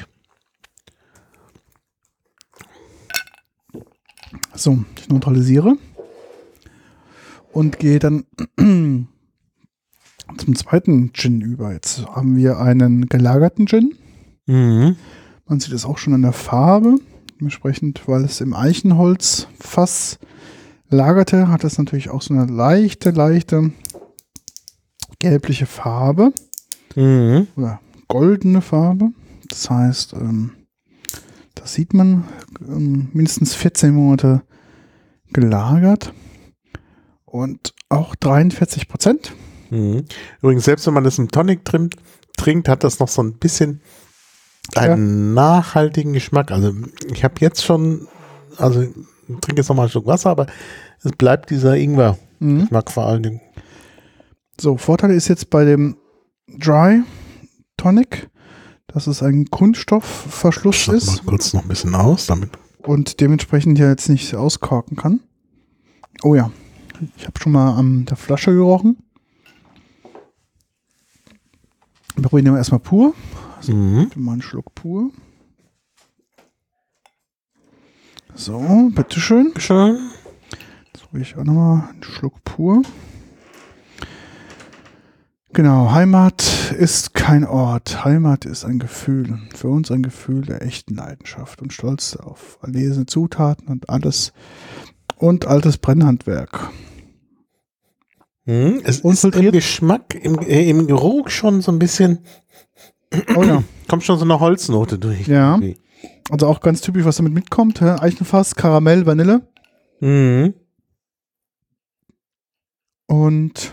So, ich neutralisiere. Und gehe dann zum zweiten Gin über. Jetzt haben wir einen gelagerten Gin. Mhm. Man sieht es auch schon an der Farbe. Dementsprechend, weil es im Eichenholzfass lagerte, hat es natürlich auch so eine leichte, leichte gelbliche Farbe Mhm. oder goldene Farbe. Das heißt, ähm, das sieht man, ähm, mindestens vierzehn Monate gelagert und auch dreiundvierzig Prozent. Mhm. Übrigens, selbst wenn man das im Tonic trinkt, trinkt, hat das noch so ein bisschen einen nachhaltigen Geschmack. Also ich habe jetzt schon, also ich trinke jetzt noch mal ein Stück Wasser, aber es bleibt dieser Ingwer-Geschmack Mhm. vor allen Dingen. So, Vorteil ist jetzt bei dem Dry Tonic, dass es ein Kunststoffverschluss Ich mach ist mal kurz noch ein bisschen aus, damit. und dementsprechend ja jetzt nicht auskorken kann. Oh ja, ich habe schon mal an der Flasche gerochen. Wir probieren aber erstmal pur. Mhm. Mal einen Schluck pur. So, bitteschön. Schön. Jetzt probiere ich auch nochmal einen Schluck pur. Genau, Heimat ist kein Ort. Heimat ist ein Gefühl. Für uns ein Gefühl der echten Leidenschaft und Stolz auf erlesene Zutaten und alles und altes Brennhandwerk. Mhm. Es ist Unfiltriert. im Geschmack, im, äh, im Geruch schon so ein bisschen, Oh ja. kommt schon so eine Holznote durch. Ja. Irgendwie. Also auch ganz typisch, was damit mitkommt. hä? Eichenfass, Karamell, Vanille. Mhm. Und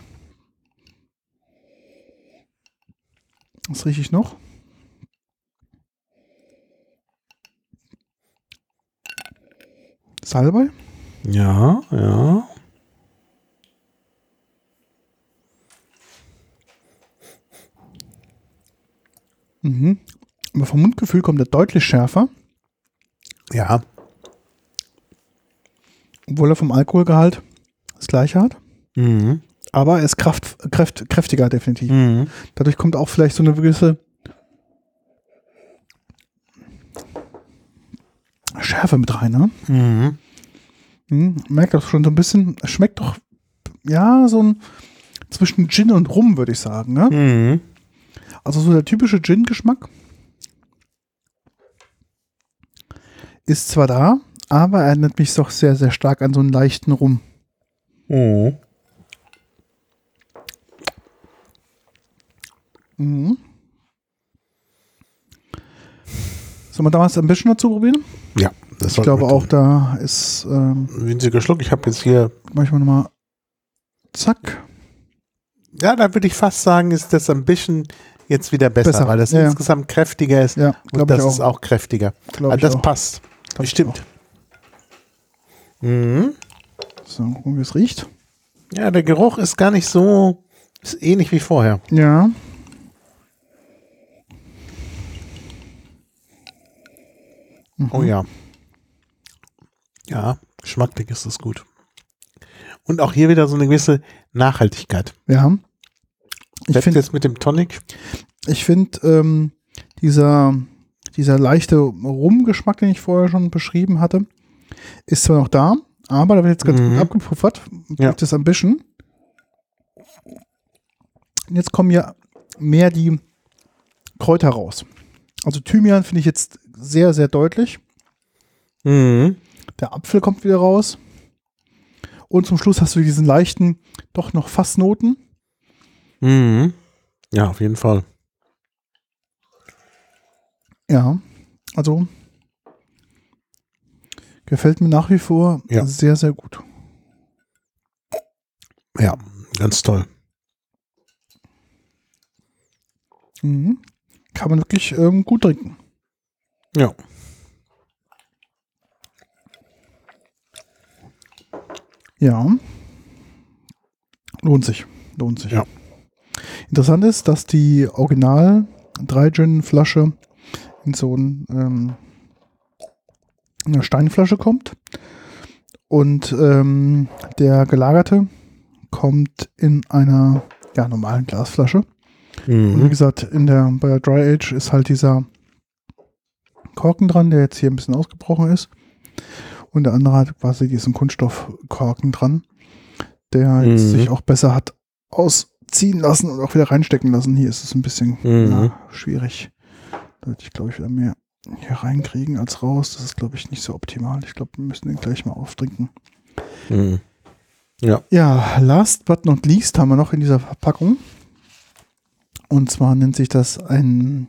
was rieche ich noch? Salbei. Ja, ja. Mhm. Aber vom Mundgefühl kommt er deutlich schärfer, Ja. obwohl er vom Alkoholgehalt das gleiche hat. Mhm. Aber er ist kraft, kräft, kräftiger definitiv. Mhm. Dadurch kommt auch vielleicht so eine gewisse Schärfe mit rein. Ne? Mhm. Mhm. Merkt das schon so ein bisschen. Es schmeckt doch, ja, so ein zwischen Gin und Rum, würde ich sagen. Ne? Mhm. Also so der typische Gin-Geschmack ist zwar da, aber er erinnert mich doch sehr, sehr stark an so einen leichten Rum. Mhm. Mhm. Sollen wir damals ein bisschen dazu probieren? Ja, das Ich glaube auch, da ist ähm, winziger Schluck. Ich habe jetzt hier. manchmal nochmal zack. Ja, da würde ich fast sagen, ist das ein bisschen jetzt wieder besser, Besser. weil das Ja, ja. insgesamt kräftiger ist. Ja, Und glaube ich das auch. ist auch kräftiger. Glaub Also ich das auch. passt. Glaub ich Bestimmt. Mhm. So, gucken, wie es riecht. Ja, der Geruch ist gar nicht so, ist ähnlich wie vorher. Ja. Oh ja. Ja, geschmacklich ist das gut. Und auch hier wieder so eine gewisse Nachhaltigkeit. Ja. Ich Selbst finde, jetzt mit dem Tonic. ich finde ähm, dieser, dieser leichte Rumgeschmack, den ich vorher schon beschrieben hatte, ist zwar noch da, aber da wird jetzt ganz Mhm. gut abgepuffert. Ja. Durch das Ambition. Und jetzt kommen ja mehr die Kräuter raus. Also Thymian finde ich jetzt sehr, sehr deutlich. Mhm. Der Apfel kommt wieder raus. Und zum Schluss hast du diesen leichten, doch noch Fassnoten. Mhm. Ja, auf jeden Fall. Ja, also gefällt mir nach wie vor Ja. sehr, sehr gut. Ja, ganz toll. Mhm. Kann man wirklich ähm, gut trinken. Ja. Ja. Lohnt sich. Lohnt sich. Ja. Interessant ist, dass die Original drei Gin Flasche in so ein, ähm, eine Steinflasche kommt und ähm, der gelagerte kommt in einer ja, normalen Glasflasche. Und wie Mhm. gesagt, in der, bei der Dry Age ist halt dieser Korken dran, der jetzt hier ein bisschen ausgebrochen ist. Und der andere hat quasi diesen Kunststoffkorken dran, der jetzt Mhm. sich auch besser hat ausziehen lassen und auch wieder reinstecken lassen. Hier ist es ein bisschen Mhm. ja, schwierig. Da würde ich, glaube ich, wieder mehr hier reinkriegen als raus. Das ist, glaube ich, nicht so optimal. Ich glaube, wir müssen den gleich mal auftrinken. Mhm. Ja. Ja, last but not least haben wir noch in dieser Verpackung. Und zwar nennt sich das ein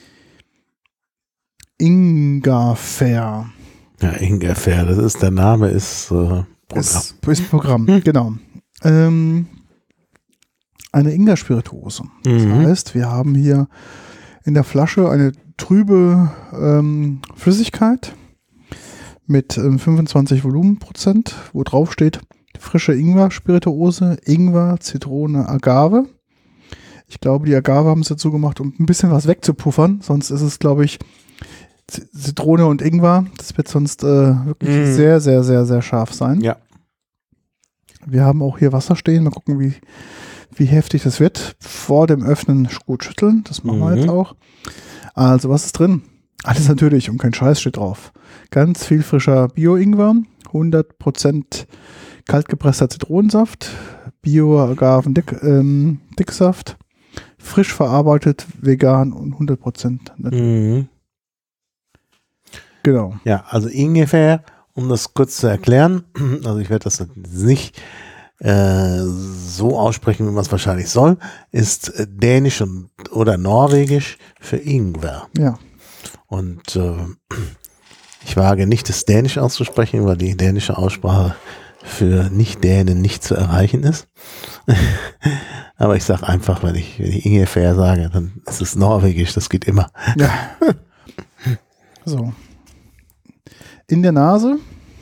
Ingwerfair. Ja, Ingwerfair, das ist, der Name ist äh, Programm. Ist, ist Programm, Hm. genau. Ähm, eine Ingwer-Spirituose. Das Mhm. heißt, wir haben hier in der Flasche eine trübe ähm, Flüssigkeit mit ähm, fünfundzwanzig Volumenprozent, wo drauf steht frische Ingwer-Spirituose, Ingwer, Zitrone, Agave. Ich glaube, die Agave haben es dazu gemacht, um ein bisschen was wegzupuffern. Sonst ist es, glaube ich, Z- Zitrone und Ingwer. Das wird sonst äh, wirklich Mhm. sehr, sehr, sehr, sehr scharf sein. Ja. Wir haben auch hier Wasser stehen. Mal gucken, wie, wie heftig das wird. Vor dem Öffnen gut schütteln. Das machen wir Mhm. jetzt auch. Also, was ist drin? Alles natürlich und kein Scheiß steht drauf. Ganz viel frischer Bio-Ingwer, hundert Prozent kaltgepresster Zitronensaft, Bio-Agaven-Dicksaft, ähm, Dicksaft, frisch verarbeitet, vegan und hundert Prozent natürlich. Mhm. Genau. Ja, also Ingwerfair, um das kurz zu erklären, also ich werde das nicht äh, so aussprechen, wie man es wahrscheinlich soll, ist äh, Dänisch und, oder Norwegisch für Ingwer. Ja. Und äh, ich wage nicht, das Dänisch auszusprechen, weil die dänische Aussprache für Nicht-Dänen nicht zu erreichen ist. Aber ich sage einfach, wenn ich, wenn ich Ingwerfair sage, dann ist es Norwegisch, das geht immer. Ja. So. In der Nase.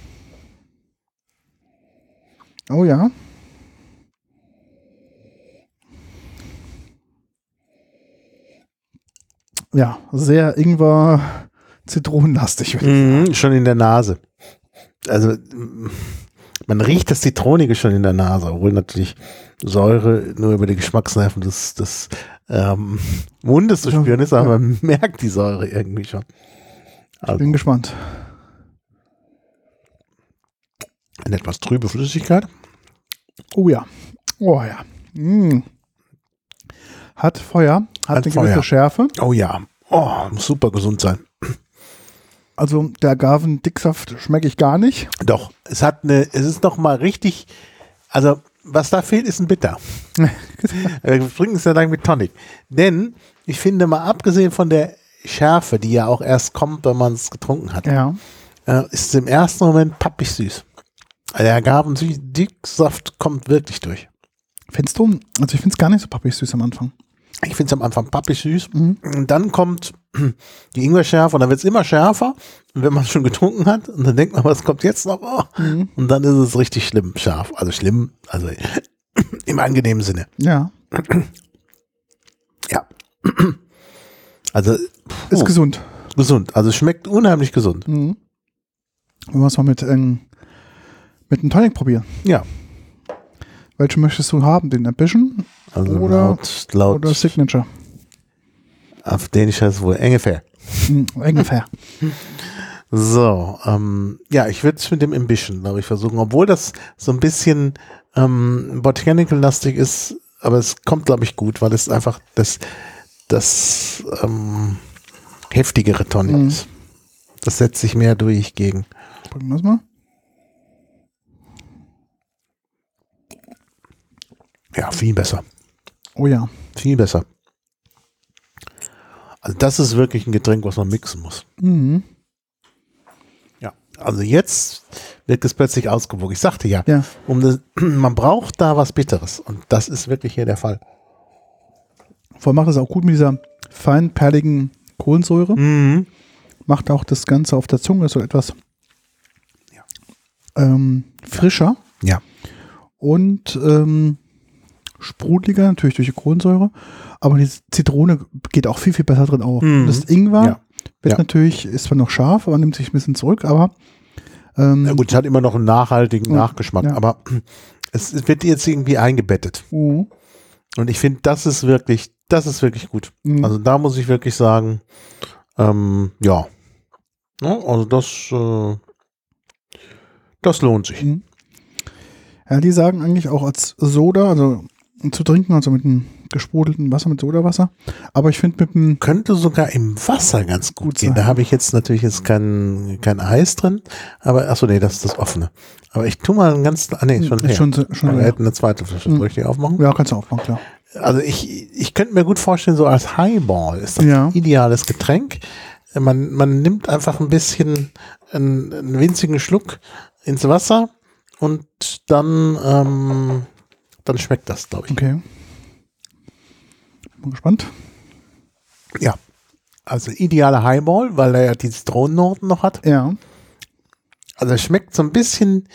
Oh ja. Ja, sehr Ingwer, Zitronenlastig. Mhm, schon in der Nase. Also mm, man riecht das Zitronige schon in der Nase, obwohl natürlich Säure nur über die Geschmacksnerven des, des ähm, Mundes zu spüren ist, aber Ja. man merkt die Säure irgendwie schon. Also Bin gespannt. eine etwas trübe Flüssigkeit. Oh ja. Oh ja. Mm. Hat Feuer, hat, Hat eine Feuer. gewisse Schärfe. Oh ja, oh, muss super gesund sein. Also der Agaven-Dicksaft schmecke ich gar nicht. Doch, es hat eine, es ist noch mal richtig, also was da fehlt, ist ein Bitter. Wir trinken es ja lang mit Tonic. Denn ich finde mal abgesehen von der Schärfe, die ja auch erst kommt, wenn man es getrunken hat, Ja. äh, ist im ersten Moment pappig süß. Der Agavendicksaft kommt wirklich durch. Findest du? Also ich finde es gar nicht so pappig süß am Anfang. Ich finde es am Anfang pappig süß. Mhm. Und dann kommt die Ingwerschärfe und dann wird es immer schärfer. Und wenn man es schon getrunken hat, und dann denkt man, was kommt jetzt noch? Oh. Mhm. Und dann ist es richtig schlimm scharf. Also schlimm, also im angenehmen Sinne. Ja. Ja. Also Ist oh, gesund. gesund. Also schmeckt unheimlich gesund. Mhm. Wollen wir es mal mit, ähm, mit einem Tonic probieren? Ja. Welchen möchtest du haben? Den Ambition Also oder, laut, laut oder Signature? auf Dänisch heißt es wohl ungefähr. Mhm, ungefähr. So, ähm, ja, ich würde es mit dem Ambition, glaube ich, versuchen, obwohl das so ein bisschen ähm, Botanical-lastig ist, aber es kommt, glaube ich, gut, weil es einfach das, das ähm, heftigere Tonic Mhm. ist. Das setzt sich mehr durch gegen. Probieren wir es mal. Ja, viel besser. Oh ja. Viel besser. Also das ist wirklich ein Getränk, was man mixen muss. Mhm. Ja, also jetzt wird es plötzlich ausgewogen. Ich sagte ja, Ja. um das, man braucht da was Bitteres und das ist wirklich hier der Fall. Vor allem macht es auch gut mit dieser fein perligen Kohlensäure. Mhm. Macht auch das Ganze auf der Zunge so etwas Ja. ähm, frischer Ja. und ähm, sprudeliger, natürlich durch die Kohlensäure. Aber die Zitrone geht auch viel, viel besser drin auf. Mhm. Und das Ingwer Ja. wird Ja. natürlich, ist zwar noch scharf, aber nimmt sich ein bisschen zurück, aber ähm, Na gut, es hat immer noch einen nachhaltigen Ja. Nachgeschmack, Ja. aber es, es wird jetzt irgendwie eingebettet. mhm. Und ich finde, das ist wirklich, das ist wirklich gut. Mhm. Also da muss ich wirklich sagen, ähm, ja. Ja, also das, äh, das lohnt sich. Mhm. Ja, die sagen eigentlich auch als Soda, also zu trinken, also mit einem gesprudelten Wasser, mit Sodawasser. Aber ich finde mit dem, Könnte sogar im Wasser ganz gut, Gut gehen. sein. Da habe ich jetzt natürlich jetzt kein, kein Eis drin, aber achso, nee, das ist das offene. Aber ich tue mal ein ganz, ah nee, schon ist leer. schon, so- schon Wir leer. hätten eine zweite Flasche. Mhm. Soll ich die aufmachen? Ja, kannst du aufmachen, klar. Also ich, ich könnte mir gut vorstellen, so als Highball ist das Ja. ein ideales Getränk. Man, man nimmt einfach ein bisschen einen, einen winzigen Schluck ins Wasser und dann, ähm, dann schmeckt das, glaube ich. Okay. Bin gespannt. Ja. Also ideale Highball, weil er ja die Zitronennoten noch hat. Ja. Also es schmeckt so ein bisschen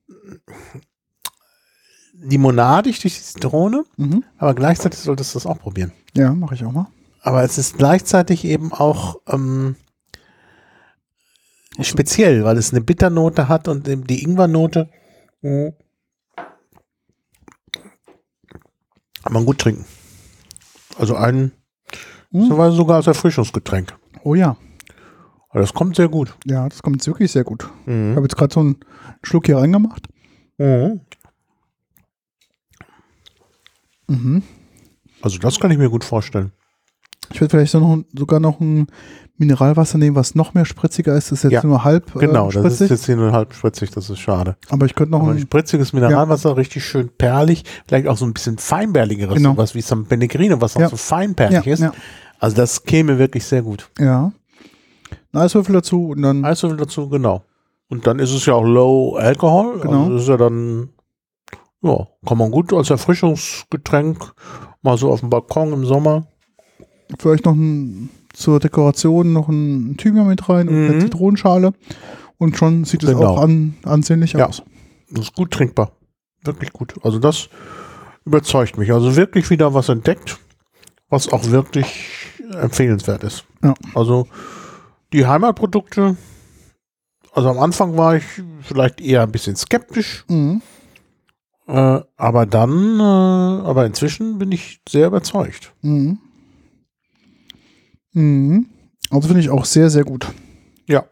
limonadig durch die Zitrone, Mhm. aber gleichzeitig solltest du das auch probieren. Ja, mache ich auch mal. Aber es ist gleichzeitig eben auch ähm, speziell, weil es eine Bitternote hat und eben die Ingwernote mh, kann man gut trinken. Also ein Mhm. sogar sogar als Erfrischungsgetränk. Oh ja. Aber das kommt sehr gut. Ja, das kommt jetzt wirklich sehr gut. Ich Mhm. habe jetzt gerade so einen Schluck hier reingemacht. Mhm. Mhm. Also das kann ich mir gut vorstellen. Ich würde vielleicht so noch, sogar noch ein Mineralwasser nehmen, was noch mehr spritziger ist. Das ist jetzt Ja, nur halb Genau, äh, das ist spritzig. jetzt hier nur halb spritzig, das ist schade. Aber ich könnte noch Aber ein ein, spritziges Mineralwasser, richtig schön perlig, vielleicht auch so ein bisschen feinperligeres, Genau. sowas wie San Pellegrino, was auch Ja. so feinperlig ja, ist. ja, Also das käme wirklich sehr gut. ja. Ein Eiswürfel dazu und dann Eiswürfel dazu, genau. Und dann ist es ja auch Low Alcohol. Genau. Also das ist ja dann, ja, kann man gut als Erfrischungsgetränk mal so auf dem Balkon im Sommer. vielleicht noch ein, zur Dekoration noch ein Thymian mit rein und eine Mhm. Zitronenschale. Und schon sieht es Genau. auch an, ansehnlich Ja. aus. Das ist gut trinkbar. Wirklich gut. Also das überzeugt mich. Also wirklich wieder was entdeckt, was auch wirklich empfehlenswert ist. Ja. Also die Heimatprodukte, also am Anfang war ich vielleicht eher ein bisschen skeptisch, Mhm. äh, aber dann, äh, aber inzwischen bin ich sehr überzeugt. Mhm. Mhm. Also finde ich auch sehr, sehr gut. Ja.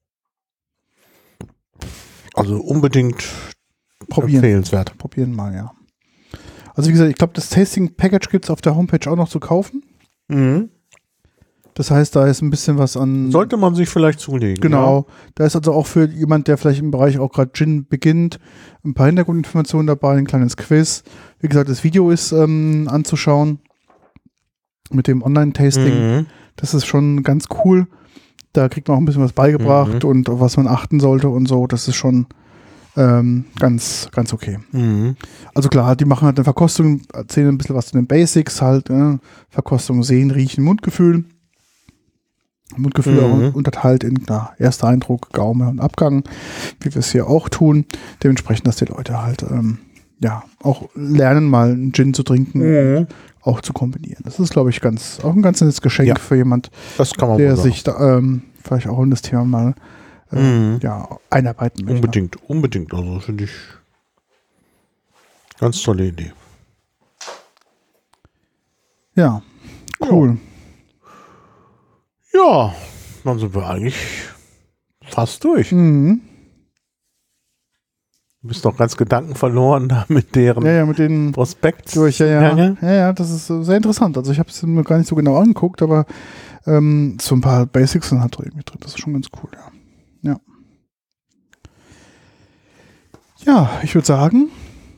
Also unbedingt Probieren. empfehlenswert. Probieren mal, ja. Also wie gesagt, ich glaube, das Tasting Package gibt es auf der Homepage auch noch zu kaufen. Mhm. Das heißt, da ist ein bisschen was an... Sollte man sich vielleicht zulegen. Genau. Da ist also auch für jemand, der vielleicht im Bereich auch gerade Gin beginnt, ein paar Hintergrundinformationen dabei, ein kleines Quiz. Wie gesagt, das Video ist ähm, anzuschauen mit dem Ja. Online-Tasting. Mhm. Das ist schon ganz cool. Da kriegt man auch ein bisschen was beigebracht Mhm. und auf was man achten sollte und so. Das ist schon ähm, ganz, ganz okay. Mhm. Also klar, die machen halt eine Verkostung, erzählen ein bisschen was zu den Basics, halt, äh, Verkostung, Sehen, Riechen, Mundgefühl. Mundgefühl Mhm. auch unterteilt in klar, erster Eindruck, Gaume und Abgang, wie wir es hier auch tun. Dementsprechend, dass die Leute halt ähm, ja auch lernen, mal einen Gin zu trinken, Mhm. auch zu kombinieren. Das ist, glaube ich, ganz auch ein ganz nettes Geschenk Ja. für jemand, Das kann man der wohl sagen. sich da, ähm, vielleicht auch in das Thema mal äh, Mhm. ja, einarbeiten möchte. Unbedingt, unbedingt. Also finde ich ganz tolle Idee. Ja, cool. Ja, dann sind wir eigentlich fast durch. Mhm. Du bist noch ganz Gedanken verloren da mit deren Ja, ja, mit den Prospekt. durch, ja, ja. Gange. Ja, ja, das ist äh, sehr interessant. Also ich habe es mir gar nicht so genau angeguckt, aber ähm, so ein paar Basics sind halt irgendwie drin. Das ist schon ganz cool, ja. Ja, ja ich würde sagen,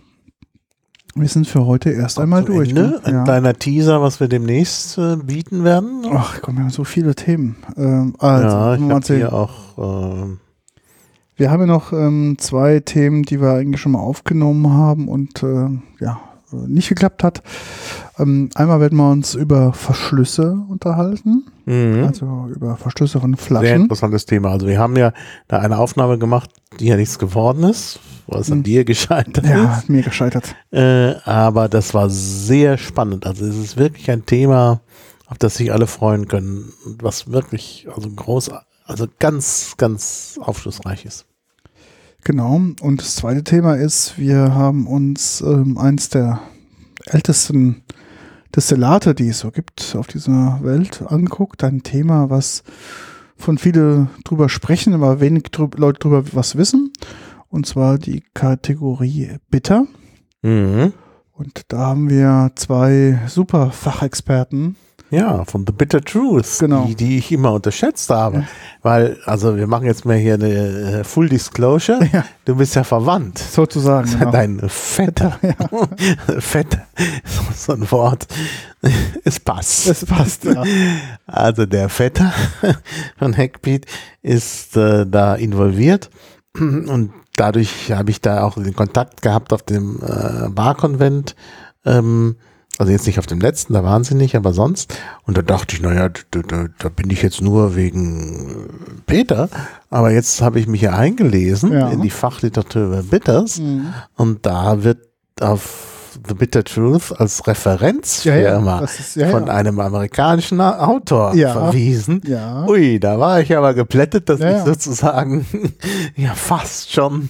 wir sind für heute erst einmal Zum durch. Ende, Ne? ein Ja. kleiner Teaser, was wir demnächst äh, bieten werden. Ach komm, wir haben so viele Themen. Ähm, also, ja, ich mal habe erzählen. hier auch ähm, Wir haben ja noch ähm, zwei Themen, die wir eigentlich schon mal aufgenommen haben und äh, ja, äh, nicht geklappt hat. Ähm, einmal werden wir uns über Verschlüsse unterhalten, mhm. also über Verschlüsse von sehr Flaschen. interessantes Thema. Also wir haben ja da eine Aufnahme gemacht, die ja nichts geworden ist, weil es an Mhm. dir gescheitert Ja, ist. hat mir gescheitert. Äh, aber das war sehr spannend. Also es ist wirklich ein Thema, auf das sich alle freuen können. Und was wirklich, also groß, also ganz, ganz aufschlussreich ist. Genau. Und das zweite Thema ist, wir haben uns ähm, eins der ältesten Destillate, die es so gibt auf dieser Welt, angeguckt. Ein Thema, was von viele drüber sprechen, aber wenig drü- Leute drüber was wissen. Und zwar die Kategorie Bitter. Mhm. Und da haben wir zwei super Fachexperten. Ja, von The Bitter Truth, Genau. die, die ich immer unterschätzt habe. Ja. Weil, also wir machen jetzt mal hier eine äh, Full Disclosure. Ja. Du bist ja verwandt. Sozusagen. Genau. Dein Vetter. Vetter, so ein Wort. Es passt. Das passt, ja. Also der Vetter von Hackbeat ist äh, da involviert und dadurch habe ich da auch den Kontakt gehabt auf dem äh, Barkonvent, ähm, also jetzt nicht auf dem letzten, da waren sie nicht, aber sonst. Und da dachte ich, naja, da, da, da bin ich jetzt nur wegen Peter, aber jetzt habe ich mich ja eingelesen Ja. in die Fachliteratur über Bitters Mhm. und da wird auf The Bitter Truth als Ja, Referenzfirma ja, das ist, ja, von ja. einem amerikanischen Autor Ja. verwiesen. Ja. Ui, da war ich aber geplättet, dass Ja, ich ja. sozusagen ja fast schon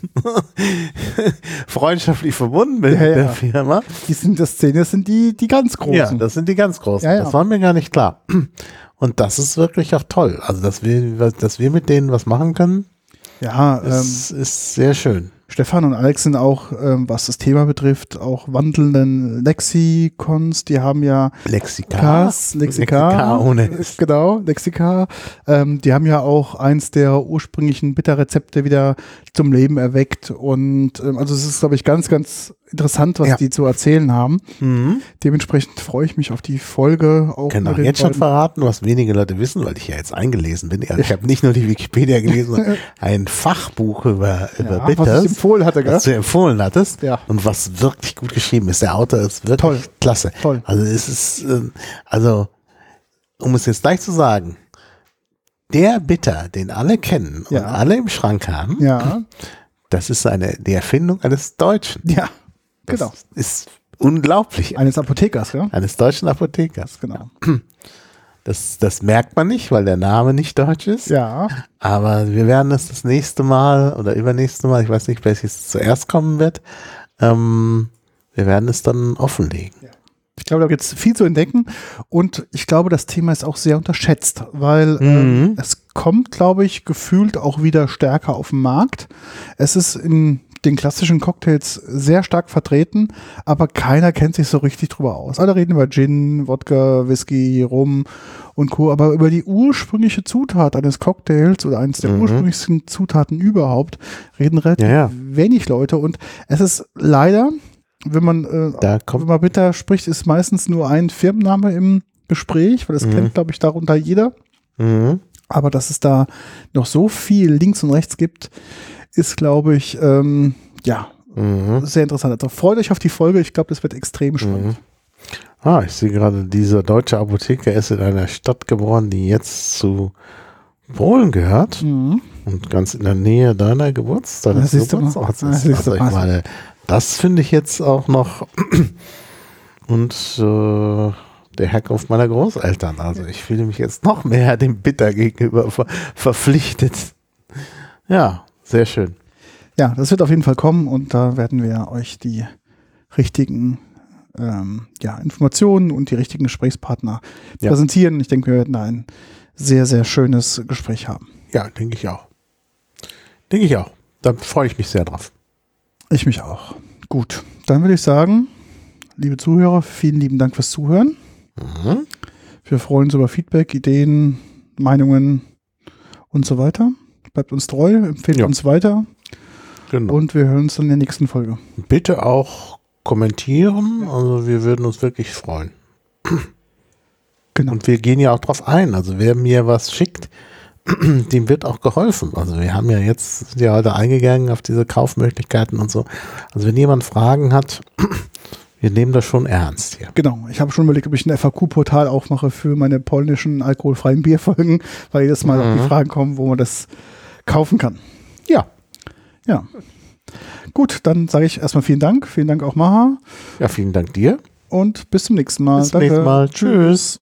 freundschaftlich verbunden bin Ja, mit ja. der Firma. Die sind das Szene, das sind die, die ganz großen. Ja, das sind die ganz großen. Ja, ja. Das war mir gar nicht klar. Und das ist wirklich auch toll. Also, dass wir, dass wir mit denen was machen können, ja ähm, ist, ist sehr schön. Stefan und Alex sind auch, ähm, was das Thema betrifft, auch wandelnden Lexikons. Die haben ja Lexika. Kas, Lexika, Lexika ohne S. genau, Lexika. Ähm, die haben ja auch eins der ursprünglichen Bitterrezepte wieder zum Leben erweckt. Und ähm, also es ist, glaube ich, ganz, ganz interessant, was Ja. die zu erzählen haben. Mhm. Dementsprechend freue ich mich auf die Folge. Auch Kann mit auch den jetzt schon beiden. verraten, was wenige Leute wissen, weil ich ja jetzt eingelesen bin. Also ich habe nicht nur die Wikipedia gelesen, sondern ein Fachbuch über, über Ja, Bitters, was ich empfohlen hatte, gell? was du empfohlen hattest Ja. und was wirklich gut geschrieben ist. Der Autor ist wirklich Toll. klasse. Toll. Also es ist, ähm, also um es jetzt gleich zu sagen, der Bitter, den alle kennen und Ja. alle im Schrank haben, Ja, das ist eine, die Erfindung eines Deutschen. ja, Das genau. ist unglaublich. Eines Apothekers, ja? Eines deutschen Apothekers. Genau. Das, das merkt man nicht, weil der Name nicht deutsch ist. Ja, Aber wir werden es das nächste Mal oder übernächste Mal, ich weiß nicht, welches zuerst kommen wird, ähm, wir werden es dann offenlegen. ich glaube, da gibt es viel zu entdecken und ich glaube, das Thema ist auch sehr unterschätzt, weil Mhm. ähm, es kommt, glaube ich, gefühlt auch wieder stärker auf den Markt. Es ist in den klassischen Cocktails sehr stark vertreten, aber keiner kennt sich so richtig drüber aus. Alle reden über Gin, Wodka, Whisky, Rum und Co., aber über die ursprüngliche Zutat eines Cocktails oder eines der Mhm. ursprünglichsten Zutaten überhaupt reden relativ Ja, ja. wenig Leute und es ist leider, wenn man, äh, Da wenn kommt, man bitter spricht, ist meistens nur ein Firmenname im Gespräch, weil das Mhm. kennt, glaube ich, darunter jeder. Mhm. Aber dass es da noch so viel links und rechts gibt, ist, glaube ich, ähm, ja, Mhm. sehr interessant. Also freut euch auf die Folge. Ich glaube, das wird extrem spannend. Mhm. Ah, ich sehe gerade, dieser deutsche Apotheker ist in einer Stadt geboren, die jetzt zu Polen gehört Mhm. und ganz in der Nähe deiner Geburts, deines Ja, siehst du mal. Geburtsorts Ja, ist. siehst du Also ich mal. meine, das finde ich jetzt auch noch und äh, der Herkunft meiner Großeltern. Also ich fühle mich jetzt noch mehr dem Bitter gegenüber ver verpflichtet. Ja, sehr schön. Ja, das wird auf jeden Fall kommen und da werden wir euch die richtigen ähm, ja, Informationen und die richtigen Gesprächspartner Ja. präsentieren. Ich denke, wir werden da ein sehr, sehr schönes Gespräch haben. Ja, denke ich auch. Denke ich auch. Da freue ich mich sehr drauf. Ich mich auch. Gut, dann würde ich sagen, liebe Zuhörer, vielen lieben Dank fürs Zuhören. Mhm. Wir freuen uns über Feedback, Ideen, Meinungen und so weiter. Bleibt uns treu, empfehlt Ja. uns weiter Genau. und wir hören uns dann in der nächsten Folge. Bitte auch kommentieren, also wir würden uns wirklich freuen. Genau. Und wir gehen ja auch drauf ein, also wer mir was schickt, dem wird auch geholfen. Also wir haben ja jetzt, sind ja heute eingegangen auf diese Kaufmöglichkeiten und so. Also wenn jemand Fragen hat, wir nehmen das schon ernst hier. Genau, ich habe schon überlegt, ob ich ein F A Q-Portal aufmache für meine polnischen alkoholfreien Bierfolgen, weil jedes Mal auch Mhm. die Fragen kommen, wo man das kaufen kann. Ja, Ja. Gut, dann sage ich erstmal vielen Dank. Vielen Dank auch Maha ja, vielen Dank dir. und bis zum nächsten Mal. Bis zum nächsten Mal. Tschüss.